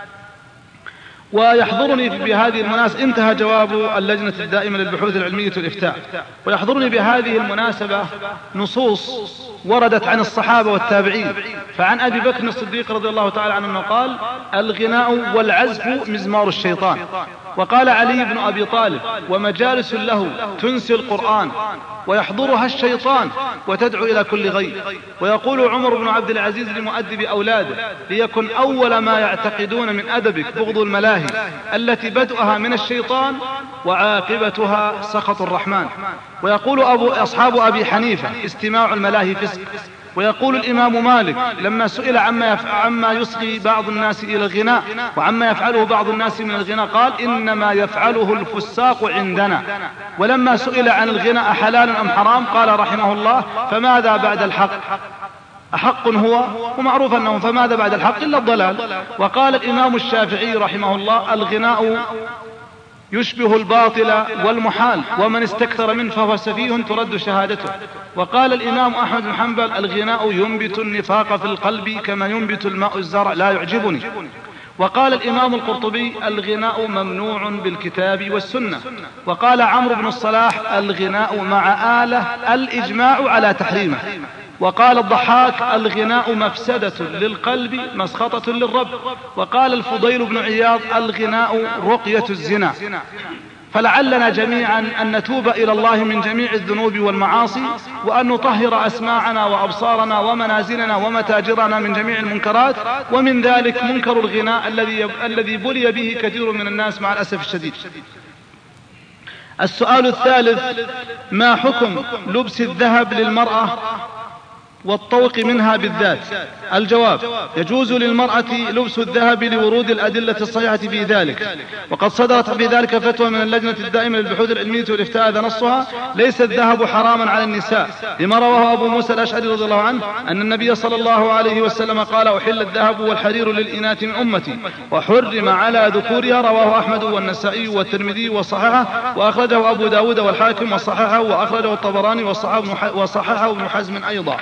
ويحضرني بهذه المناسبة، انتهى جواب اللجنة الدائمة للبحوث العلمية والإفتاء، ويحضرني بهذه المناسبة نصوص وردت عن الصحابة والتابعين. فعن أبي بكر الصديق رضي الله تعالى عنه قال: الغناء والعزف مزمار الشيطان. وقال علي بن أبي طالب: ومجالس له تنسي القرآن ويحضرها الشيطان وتدعو إلى كل غي. ويقول عمر بن عبد العزيز لمؤدب أولاده: ليكن أول ما يعتقدون من أدبك بغض الملاهي التي بدؤها من الشيطان وعاقبتها سخط الرحمن. ويقول أصحاب أبي حنيفة: استماع الملاهي فسق. ويقول الإمام مالك لما سئل عما يصغي بعض الناس إلى الغناء وعما يفعله بعض الناس من الغناء قال: إنما يفعله الفساق عندنا. ولما سئل عن الغناء حلال أم حرام قال رحمه الله: فماذا بعد الحق؟ أحق هو، ومعروف أنه فماذا بعد الحق إلا الضلال. وقال الإمام الشافعي رحمه الله: الغناء يشبه الباطل والمحال، ومن استكثر منه فهو سفيه ترد شهادته. وقال الإمام أحمد بن حنبل: الغناء ينبت النفاق في القلب كما ينبت الماء الزرع لا يعجبني. وقال الإمام القرطبي: الغناء ممنوع بالكتاب والسنة. وقال عمرو بن الصلاح: الغناء مع آلة الإجماع على تحريمه. وقال الضحاك: الغناء مفسدة للقلب مسخطة للرب. وقال الفضيل بن عياض: الغناء رقية الزنا. فلعلنا جميعا أن نتوب إلى الله من جميع الذنوب والمعاصي، وأن نطهر أسماعنا وأبصارنا ومنازلنا ومتاجرنا من جميع المنكرات، ومن ذلك منكر الغناء الذي بلي به كثير من الناس مع الأسف الشديد. السؤال الثالث: ما حكم لبس الذهب للمرأة والطوق منها بالذات؟ الجواب: يجوز للمرأة لبس الذهب لورود الأدلة الصحيحة في ذلك، وقد صدرت في ذلك فتوى من اللجنة الدائمة للبحوث العلمية والإفتاء، هذا نصها: ليس الذهب حراما على النساء، لما رواه أبو موسى الأشعري رضي الله عنه أن النبي صلى الله عليه وسلم قال: أحل الذهب والحرير للإناث من أمتي وحرم على ذكورها. رواه أحمد والنسائي والترمذي وصححه، وأخرجه أبو داود والحاكم وصححه، وأخرجه الطبراني وصححه ابن حزم أيضا.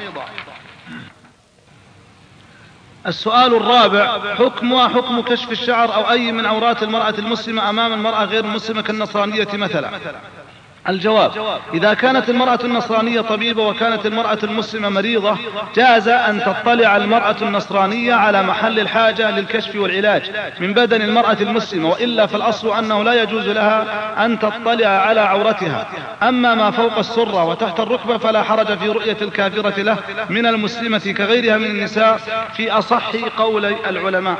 السؤال الرابع: حكم كشف الشعر أو أي من عورات المرأة المسلمة أمام المرأة غير المسلمة كالنصرانية مثلا. الجواب: إذا كانت المرأة النصرانية طبيبة وكانت المرأة المسلمة مريضة، جاز أن تطلع المرأة النصرانية على محل الحاجة للكشف والعلاج من بدن المرأة المسلمة، وإلا فالأصل أنه لا يجوز لها أن تطلع على عورتها. أما ما فوق السرة وتحت الركبة فلا حرج في رؤية الكافرة له من المسلمة كغيرها من النساء في أصح قولي العلماء.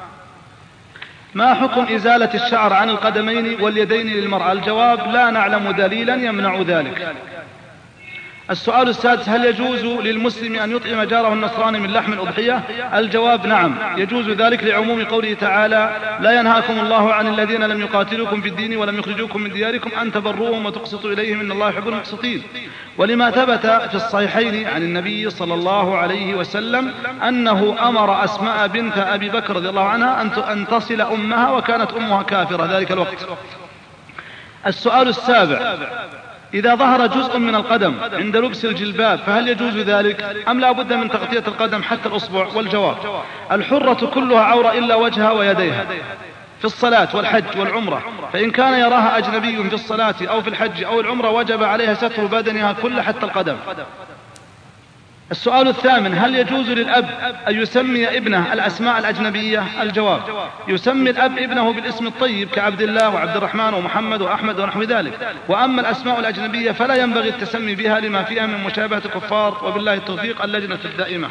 ما حكم إزالة الشعر عن القدمين واليدين للمرأة؟ الجواب: لا نعلم دليلا يمنع ذلك. السؤال السادس: هل يجوز للمسلم أن يطعم جاره النصراني من لحم الأضحية؟ الجواب: نعم، يجوز ذلك لعموم قوله تعالى: لا ينهاكم الله عن الذين لم يقاتلوكم في الدين ولم يخرجوكم من دياركم أن تبروهم وتقسطوا إليهم إن الله يحب المقسطين. ولما ثبت في الصحيحين عن النبي صلى الله عليه وسلم أنه أمر أسماء بنت أبي بكر رضي الله عنها أن تصل أمها، وكانت أمها كافرة ذلك الوقت. السؤال السابع: إذا ظهر جزء من القدم عند لبس الجلباب فهل يجوز ذلك أم لا بد من تغطية القدم حتى الأصبع؟ والجواب: الحرة كلها عورة إلا وجهها ويديها في الصلاة والحج والعمرة، فإن كان يراها أجنبي في الصلاة أو في الحج أو العمرة وجب عليها ستر بدنها كل حتى القدم. السؤال الثامن: هل يجوز للأب أن يسمي ابنه الأسماء الأجنبية؟ الجواب: يسمي الأب ابنه بالاسم الطيب كعبد الله وعبد الرحمن ومحمد وأحمد ونحو ذلك، وأما الأسماء الأجنبية فلا ينبغي التسمي بها لما فيها من مشابهة الكفار، وبالله التوفيق. اللجنة الدائمة.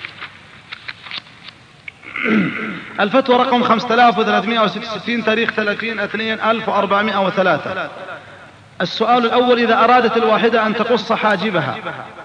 الفتوى رقم 5366 تاريخ 30/2/1403. السؤال الأول: إذا أرادت الواحدة أن تقص حاجبها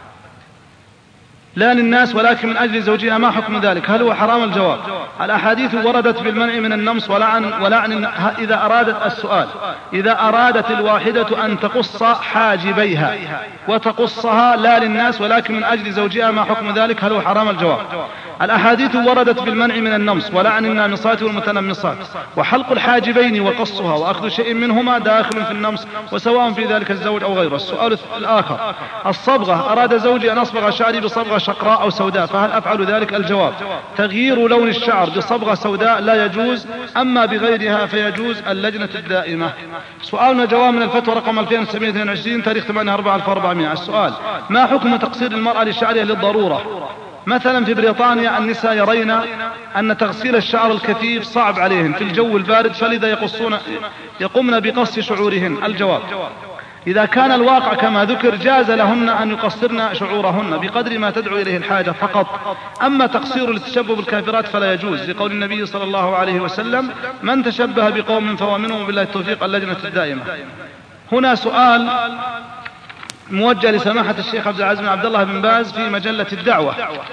لا للناس ولكن من أجل زوجها، ما حكم ذلك؟ هل هو حرام؟ الجواب: الأحاديث وردت بالمنع من النمص ولعن إذا أرادت السؤال: إذا أرادت الواحدة أن تقص حاجبيها وتقصها لا للناس ولكن من أجل زوجها، ما حكم ذلك؟ هل هو حرام؟ الجواب: الأحاديث وردت بالمنع من النمص ولعن النامصات والمتنمصات، وحلق الحاجبين وقصها وأخذ شيء منهما داخل في النمص، وسواء في ذلك الزوج أو غيره. السؤال الآخر: الصبغة، أراد زوجي أن أصبغ شعري بصبغة شقراء أو سوداء فهل أفعل ذلك؟ الجواب: تغيير لون الشعر بصبغة سوداء لا يجوز، أما بغيرها فيجوز. اللجنة الدائمة. سؤالنا جواب من الفتوى رقم 2722 تاريخ 8/4/1400. السؤال: ما حكم تقصير المرأة لشعرها للضرورة؟ مثلا في بريطانيا النساء يرين أن تغسيل الشعر الكثيف صعب عليهن في الجو البارد، فلذا يقومن بقص شعورهن. الجواب: إذا كان الواقع كما ذكر جاز لهن أن يقصرن شعورهن بقدر ما تدعو إليه الحاجة فقط، أما تقصير للتشبه بالكافرات فلا يجوز، لقول النبي صلى الله عليه وسلم: من تشبه بقوم فهو منهم، وبالله التوفيق. اللجنة الدائمة. هنا سؤال موجه لسماحة الشيخ عبد العزيز بن عبد الله بن باز في مجلة الدعوة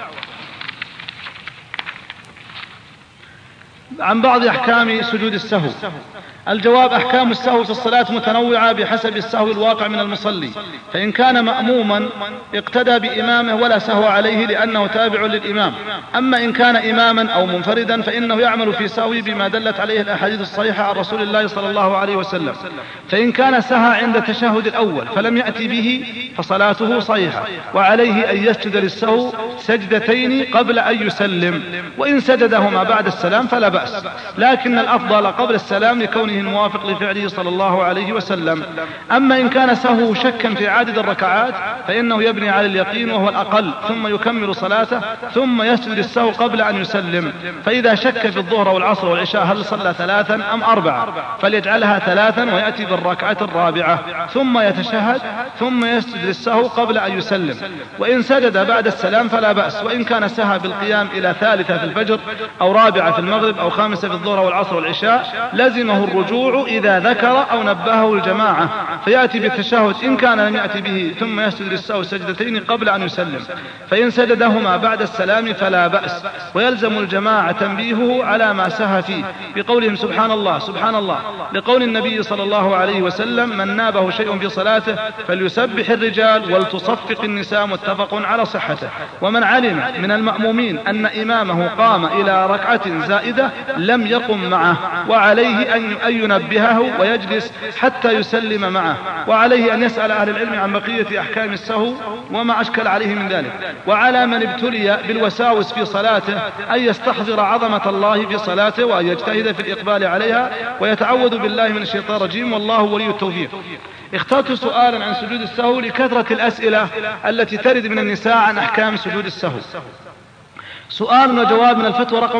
عن بعض أحكام سجود السهو. الجواب: أحكام السهو في الصلاة متنوعة بحسب السهو الواقع من المصلي، فإن كان مأموما اقتدى بإمامه ولا سهو عليه لأنه تابع للإمام، أما إن كان إماما أو منفردا فإنه يعمل في سهوه بما دلت عليه الأحاديث الصحيحة عن رسول الله صلى الله عليه وسلم. فإن كان سهى عند التشهد الأول فلم يأتي به فصلاته صحيحة، وعليه أن يسجد للسهو سجدتين قبل أن يسلم، وإن سجدهما بعد السلام فلا بأس. بأس، لكن الأفضل قبل السلام لكونه الموافق لفعله صلى الله عليه وسلم. أما إن كان سهو شكا في عدد الركعات فإنه يبني على اليقين وهو الأقل، ثم يكمل صلاته ثم يسجد السهو قبل أن يسلم. فإذا شك في الظهر والعصر والعشاء هل صلى 3 أم 4 فليجعلها 3 ويأتي بالركعة الرابعة ثم يتشهد ثم يسجد السهو قبل أن يسلم. وإن سجد بعد السلام فلا بأس. وإن كان سهى بالقيام إلى 3 في الفجر أو 4 في المغرب أو 5 في الظهر والعصر والعشاء لزمه الرجوع إذا ذكر أو نبهه الجماعة فيأتي بالتشهد إن كان لم يأتي به ثم يسجد السهو سجدتين قبل أن يسلم. فإن سجدهما بعد السلام فلا بأس، ويلزم الجماعة تنبيهه على ما سهى فيه بقولهم سبحان الله سبحان الله، لقول النبي صلى الله عليه وسلم من نابه شيء في صلاته فليسبح الرجال ولتصفق النساء، متفق على صحته. ومن علم من المأمومين أن إمامه قام إلى ركعة زائدة لم يقم معه، وعليه أن ينبهه ويجلس حتى يسلم معه، وعليه أن يسأل أهل العلم عن بقية أحكام السهو وما أشكل عليه من ذلك. وعلى من ابتلي بالوساوس في صلاته أن يستحضر عظمة الله في صلاته وأن يجتهد في الإقبال عليها ويتعوذ بالله من الشيطان الرجيم، والله ولي التوفيق. اخترت سؤالا عن سجود السهو لكثرة الأسئلة التي ترد من النساء عن أحكام سجود السهو. سؤال وجواب من الفتوى رقم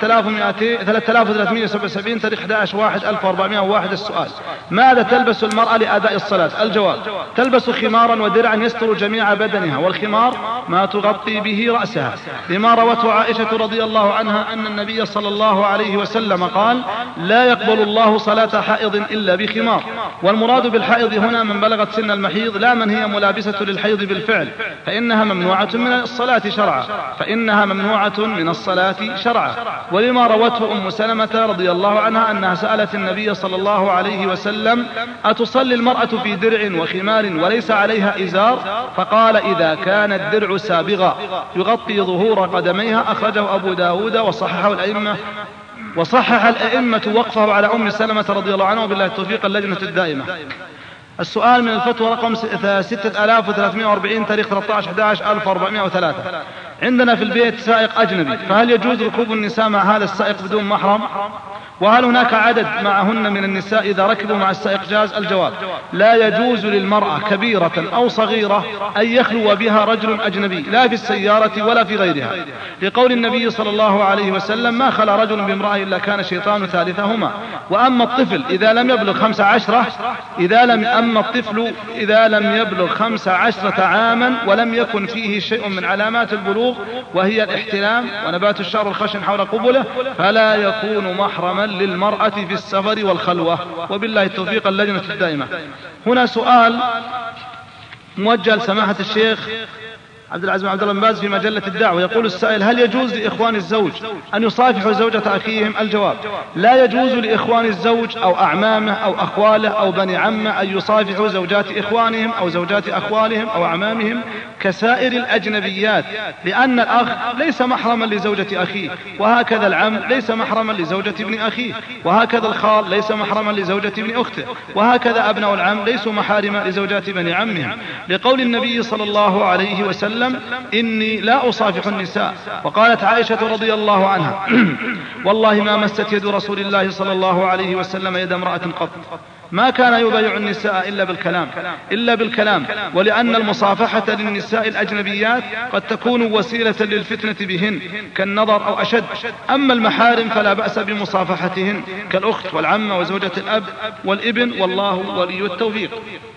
3377 تاريخ 11/1/1401. السؤال: ماذا تلبس المرأة لأداء الصلاة؟ الجواب: تلبس خمارا ودرعا يستر جميع بدنها، والخمار ما تغطي به رأسها، لما روته عائشة رضي الله عنها أن النبي صلى الله عليه وسلم قال: لا يقبل الله صلاة حائض إلا بخمار. والمراد بالحائض هنا من بلغت سن المحيض، لا من هي ملابسة للحيض بالفعل، فإنها ممنوعة من الصلاة شرعا. ولما روته أم سلمة رضي الله عنها أنها سألت النبي صلى الله عليه وسلم: أتصلي المرأة في درع وخمار وليس عليها إزار؟ فقال: إذا كان الدرع سابغا يغطي ظهور قدميها. أخرجه أبو داود وصحح الأئمة وقفه على أم سلمة رضي الله عنها، وبالله التوفيق. اللجنة الدائمة. السؤال من الفتوى رقم 6340 تاريخ 13/11/1403. عندنا في البيت سائق أجنبي، فهل يجوز ركوب النساء مع هذا السائق بدون محرم؟ وهل هناك عدد معهن من النساء إذا ركبوا مع السائق جاز؟ الجواب: لا يجوز للمرأة كبيرة أو صغيرة أن يخلو بها رجل أجنبي، لا في السيارة ولا في غيرها، لقول النبي صلى الله عليه وسلم: ما خلا رجل بامرأة إلا كان الشيطان ثالثهما. وأما الطفل إذا لم يبلغ 15 عاما ولم يكن فيه شيء من علامات البلوغ وهي الاحتلام ونبات الشعر الخشن حول قبله فلا يكون محرما للمرأة في السفر والخلوة، وبالله التوفيق. اللجنة الدائمة. هنا سؤال موجه لسماحة الشيخ عبد العزيز بن عبد الله بن باز في مجلة الدعوة. يقول السائل: هل يجوز لإخوان الزوج أن يصافحوا زوجة أخيهم؟ الجواب: لا يجوز لإخوان الزوج أو أعمامه أو أخواله أو بني عمه أن يصافحوا زوجات إخوانهم أو زوجات أخوالهم أو أعمامهم كسائر الأجنبيات، لأن الأخ ليس محرما لزوجة أخيه، وهكذا العم ليس محرما لزوجة ابن أخيه، وهكذا الخال ليس محرما لزوجة ابن أخته، وهكذا أبناء العم ليسوا محارم لزوجات بني عمهم، لقول النبي صلى الله عليه وسلم: إني لا أصافح النساء. وقالت عائشة رضي الله عنها: والله ما مست يد رسول الله صلى الله عليه وسلم يد امرأة قط، ما كان يبايع النساء إلا بالكلام، ولأن المصافحة للنساء الأجنبيات قد تكون وسيلة للفتنة بهن كالنظر أو أشد. أما المحارم فلا بأس بمصافحتهن كالأخت والعمة وزوجة الأب والابن، والله ولي التوفيق.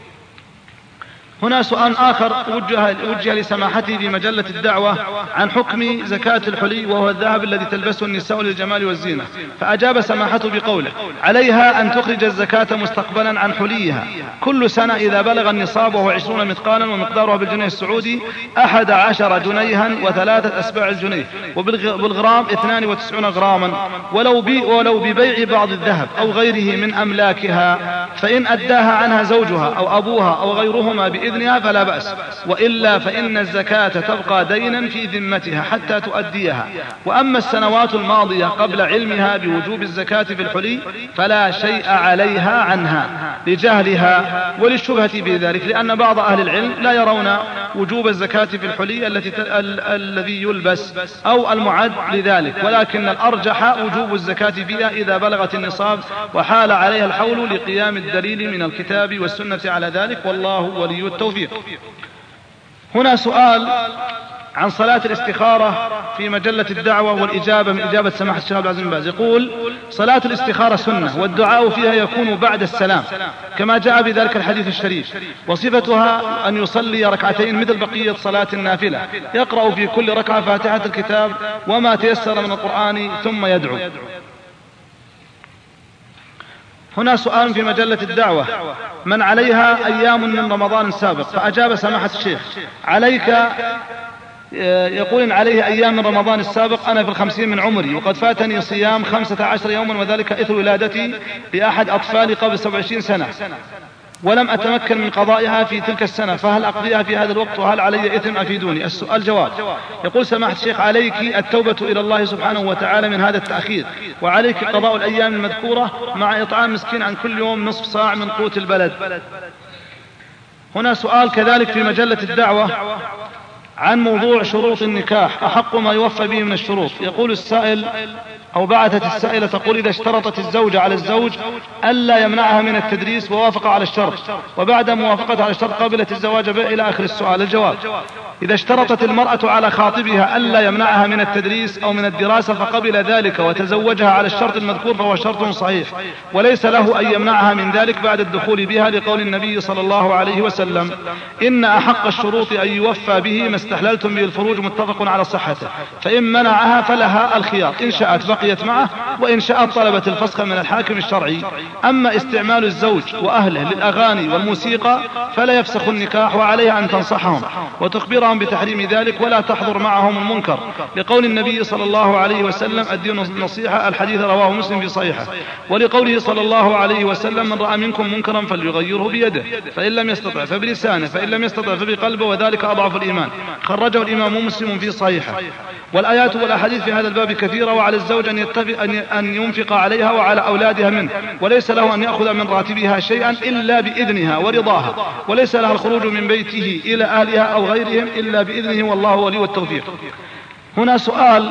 هنا سؤال آخر وجه لسماحته في مجلة الدعوة عن حكم زكاة الحلي، وهو الذهب الذي تلبسه النساء للجمال والزينة، فأجاب سماحته بقوله: عليها أن تخرج الزكاة مستقبلا عن حليها كل سنة إذا بلغ النصاب وهو 20 مثقالا، ومقداره بالجنيه السعودي 11 جنيها و3 أسباع الجنيه، وبالغرام 92 غراما، ولو ببيع بعض الذهب أو غيره من أملاكها، فإن أداها عنها زوجها أو أبوها أو غيرهما بإذنها فلا بأس، وإلا فإن الزكاة تبقى دينا في ذمتها حتى تؤديها. وأما السنوات الماضية قبل علمها بوجوب الزكاة في الحلي فلا شيء عليها عنها. لجهلها وللشبهة بذلك، لأن بعض أهل العلم لا يرون وجوب الزكاة في الحلي الذي يلبس أو المعد لذلك، ولكن الأرجح وجوب الزكاة فيها إذا بلغت النصاب وحال عليها الحول لقيام الدليل من الكتاب والسنة على ذلك، والله ولي التوفيق. هنا سؤال عن صلاة الاستخارة في مجلة الدعوة والإجابة من إجابة سماحة الشيخ عبد العزيز بن باز. يقول: صلاة الاستخارة سنة، والدعاء فيها يكون بعد السلام كما جاء بذلك الحديث الشريف، وصفتها أن يصلي ركعتين مثل بقية صلاة النافلة، يقرأ في كل ركعة فاتحة الكتاب وما تيسر من القرآن ثم يدعو. هنا سؤال في مجلة الدعوة: من عليها أيام من رمضان سابق؟ فأجاب سماحة الشيخ: عليك، يقول إن عليه أيام من رمضان السابق أنا في 50 من عمري، وقد فاتني صيام 15 يوما، وذلك إثر ولادتي لأحد أطفالي قبل 27 سنة، ولم أتمكن من قضائها في تلك السنة، فهل أقضيها في هذا الوقت وهل علي إثم؟ أفيدوني. السؤال جواب: يقول سماحة الشيخ: عليك التوبة إلى الله سبحانه وتعالى من هذا التأخير، وعليك قضاء الأيام المذكورة مع إطعام مسكين عن كل يوم نصف صاع من قوت البلد. هنا سؤال كذلك في مجلة الدعوة عن موضوع شروط النكاح، أحق ما يوفى به من الشروط. يقول السائل أو بعثت السائلة تقول: إذا اشترطت الزوجة على الزوج ألا يمنعها من التدريس ووافق على الشرط، وبعد موافقة على الشرط قبلت الزواج به، إلى آخر السؤال. الجواب: إذا اشترطت المرأة على خاطبها ألا يمنعها من التدريس أو من الدراسة فقبل ذلك وتزوجها على الشرط المذكور فهو شرط صحيح، وليس له أن يمنعها من ذلك بعد الدخول بها، لقول النبي صلى الله عليه وسلم: إن أحق الشروط أن يوفى به ما استحللتم به الفروج، متفق على صحته. فإن منعها فلها الخيار، إن شاءت بقيت معه، وإن شاءت طلبت الفسخ من الحاكم الشرعي. أما استعمال الزوج وأهله للأغاني والموسيقى فلا يفسخ النكاح، وعليها أن تنصحهم وتخبرهم بتحريم ذلك ولا تحضر معهم المنكر، لقول النبي صلى الله عليه وسلم: الدين النصيحة. الحديث رواه مسلم في صحيحه. ولقوله صلى الله عليه وسلم: من رأى منكم منكرا فليغيره بيده، فإن لم يستطع فبلسانه، فإن لم يستطع فبقلبه، وذلك أضعف الإيمان. خرجه الإمام مسلم في صحيحه. والآيات والأحاديث في هذا الباب كثيرة، وعلى الزوج أن ينفق عليها وعلى أولادها منه، وليس له أن يأخذ من راتبها شيئا إلا بإذنها ورضاها، وليس لها الخروج من بيته إلى أهلها أو غيرهم إلا بإذنه، والله ولي التوفيق. هنا سؤال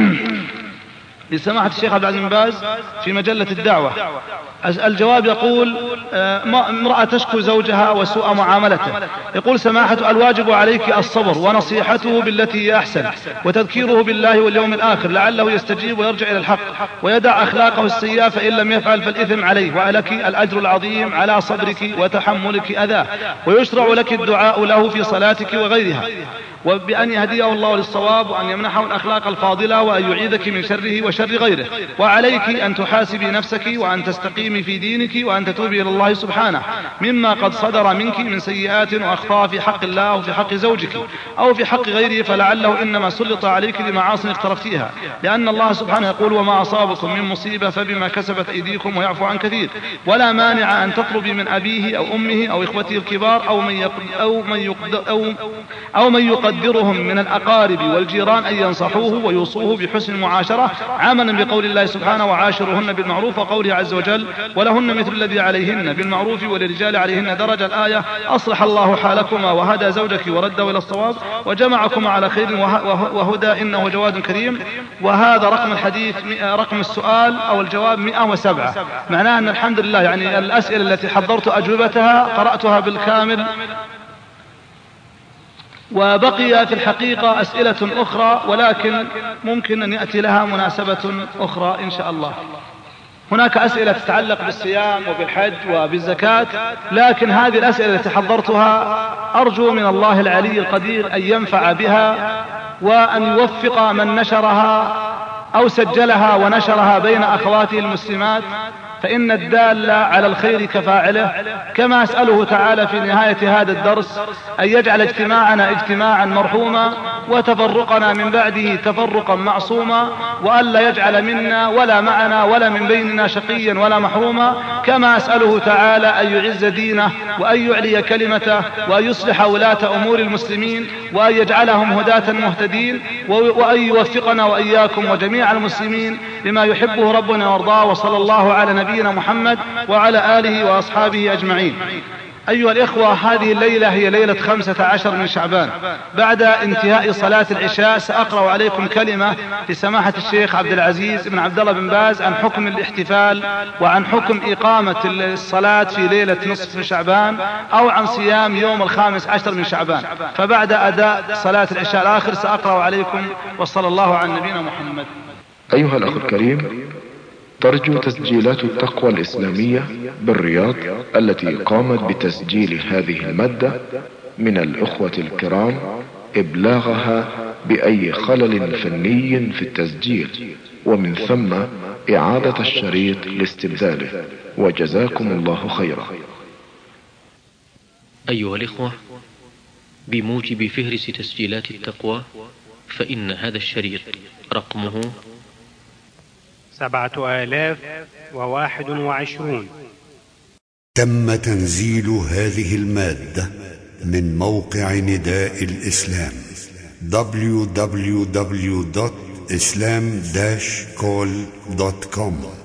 لسماحة الشيخ عبد العزيز بن باز في مجلة الدعوة. الجواب يقول: امرأة تشكو زوجها وسوء معاملته. يقول سماحة: الواجب عليك الصبر ونصيحته بالتي هي أحسن، وتذكيره بالله واليوم الآخر لعله يستجيب ويرجع إلى الحق ويدع أخلاقه السيئة، فإن لم يفعل فالإثم عليه، ولك الأجر العظيم على صبرك وتحملك أذاه، ويشرع لك الدعاء له في صلاتك وغيرها، وبأن يهديه الله للصواب، وأن يمنحه الأخلاق الفاضلة، وأن يعيذك من شره وشر غيره. وعليك أن تحاسبي نفسك وأن تستقيمي في دينك وأن تتوبي إلى الله سبحانه مما قد صدر منك من سيئات وأخطاء في حق الله أو في حق زوجك أو في حق غيره، فلعله إنما سلط عليك لمعاصي اقترفتيها، لأن الله سبحانه يقول: وما أصابكم من مصيبة فبما كسبت أيديكم ويعفو عن كثير. ولا مانع أن تطلبي من أبيه أو أمه أو إخوته الكبار أو من يقدرهم من الأقارب والجيران أن ينصحوه ويوصوه بحسن المعاشرة، عملا بقول الله سبحانه: وعاشرهن بالمعروف، وقوله عز وجل: ولهن مثل الذي عليهن بالمعروف وللرجال عليهن درجة. الآية. أصلح الله حالكما وهدى زوجك ورده إلى الصواب وجمعكما على خير وهدى، إنه جواد كريم. وهذا رقم الحديث، رقم السؤال أو الجواب 107. معناه أن الحمد لله يعني الأسئلة التي حضرت أجوبتها قرأتها بالكامل، وبقي في الحقيقة أسئلة أخرى، ولكن ممكن أن يأتي لها مناسبة أخرى إن شاء الله. هناك أسئلة تتعلق بالصيام وبالحج وبالزكاة، لكن هذه الأسئلة التي حضرتها أرجو من الله العلي القدير أن ينفع بها، وأن يوفق من نشرها أو سجلها ونشرها بين أخواته المسلمات، فإن الدال على الخير كفاعله. كما أسأله تعالى في نهاية هذا الدرس أن يجعل اجتماعنا اجتماعا مرحوما، وتفرقنا من بعده تفرقا معصوما، وألا يجعل منا ولا معنا ولا من بيننا شقيا ولا محروما. كما أسأله تعالى أن يعز دينه وأن يعلي كلمته وأن يصلح ولاة أمور المسلمين وأن يجعلهم هداة مهتدين وأن يوفقنا وإياكم وجميع المسلمين لما يحبه ربنا وارضاه. وصلى الله على نبينا محمد وعلى آله وأصحابه أجمعين. أيها الإخوة، هذه الليلة هي ليلة 15 من شعبان. بعد انتهاء صلاة العشاء سأقرأ عليكم كلمة لسماحة الشيخ عبد العزيز بن عبد الله بن باز عن حكم الاحتفال وعن حكم إقامة الصلاة في ليلة نصف شعبان أو عن صيام يوم 15 من شعبان. فبعد أداء صلاة العشاء الآخر سأقرأ عليكم. وصلى الله على نبينا محمد. أيها الأخ الكريم، ترجو تسجيلات التقوى الإسلامية بالرياض التي قامت بتسجيل هذه المادة من الأخوة الكرام إبلاغها بأي خلل فني في التسجيل، ومن ثم إعادة الشريط لاستبداله، وجزاكم الله خيرا. أيها الإخوة، بموجب فهرس تسجيلات التقوى فإن هذا الشريط رقمه 7021. تم تنزيل هذه المادة من موقع نداء الإسلام www.islam-call.com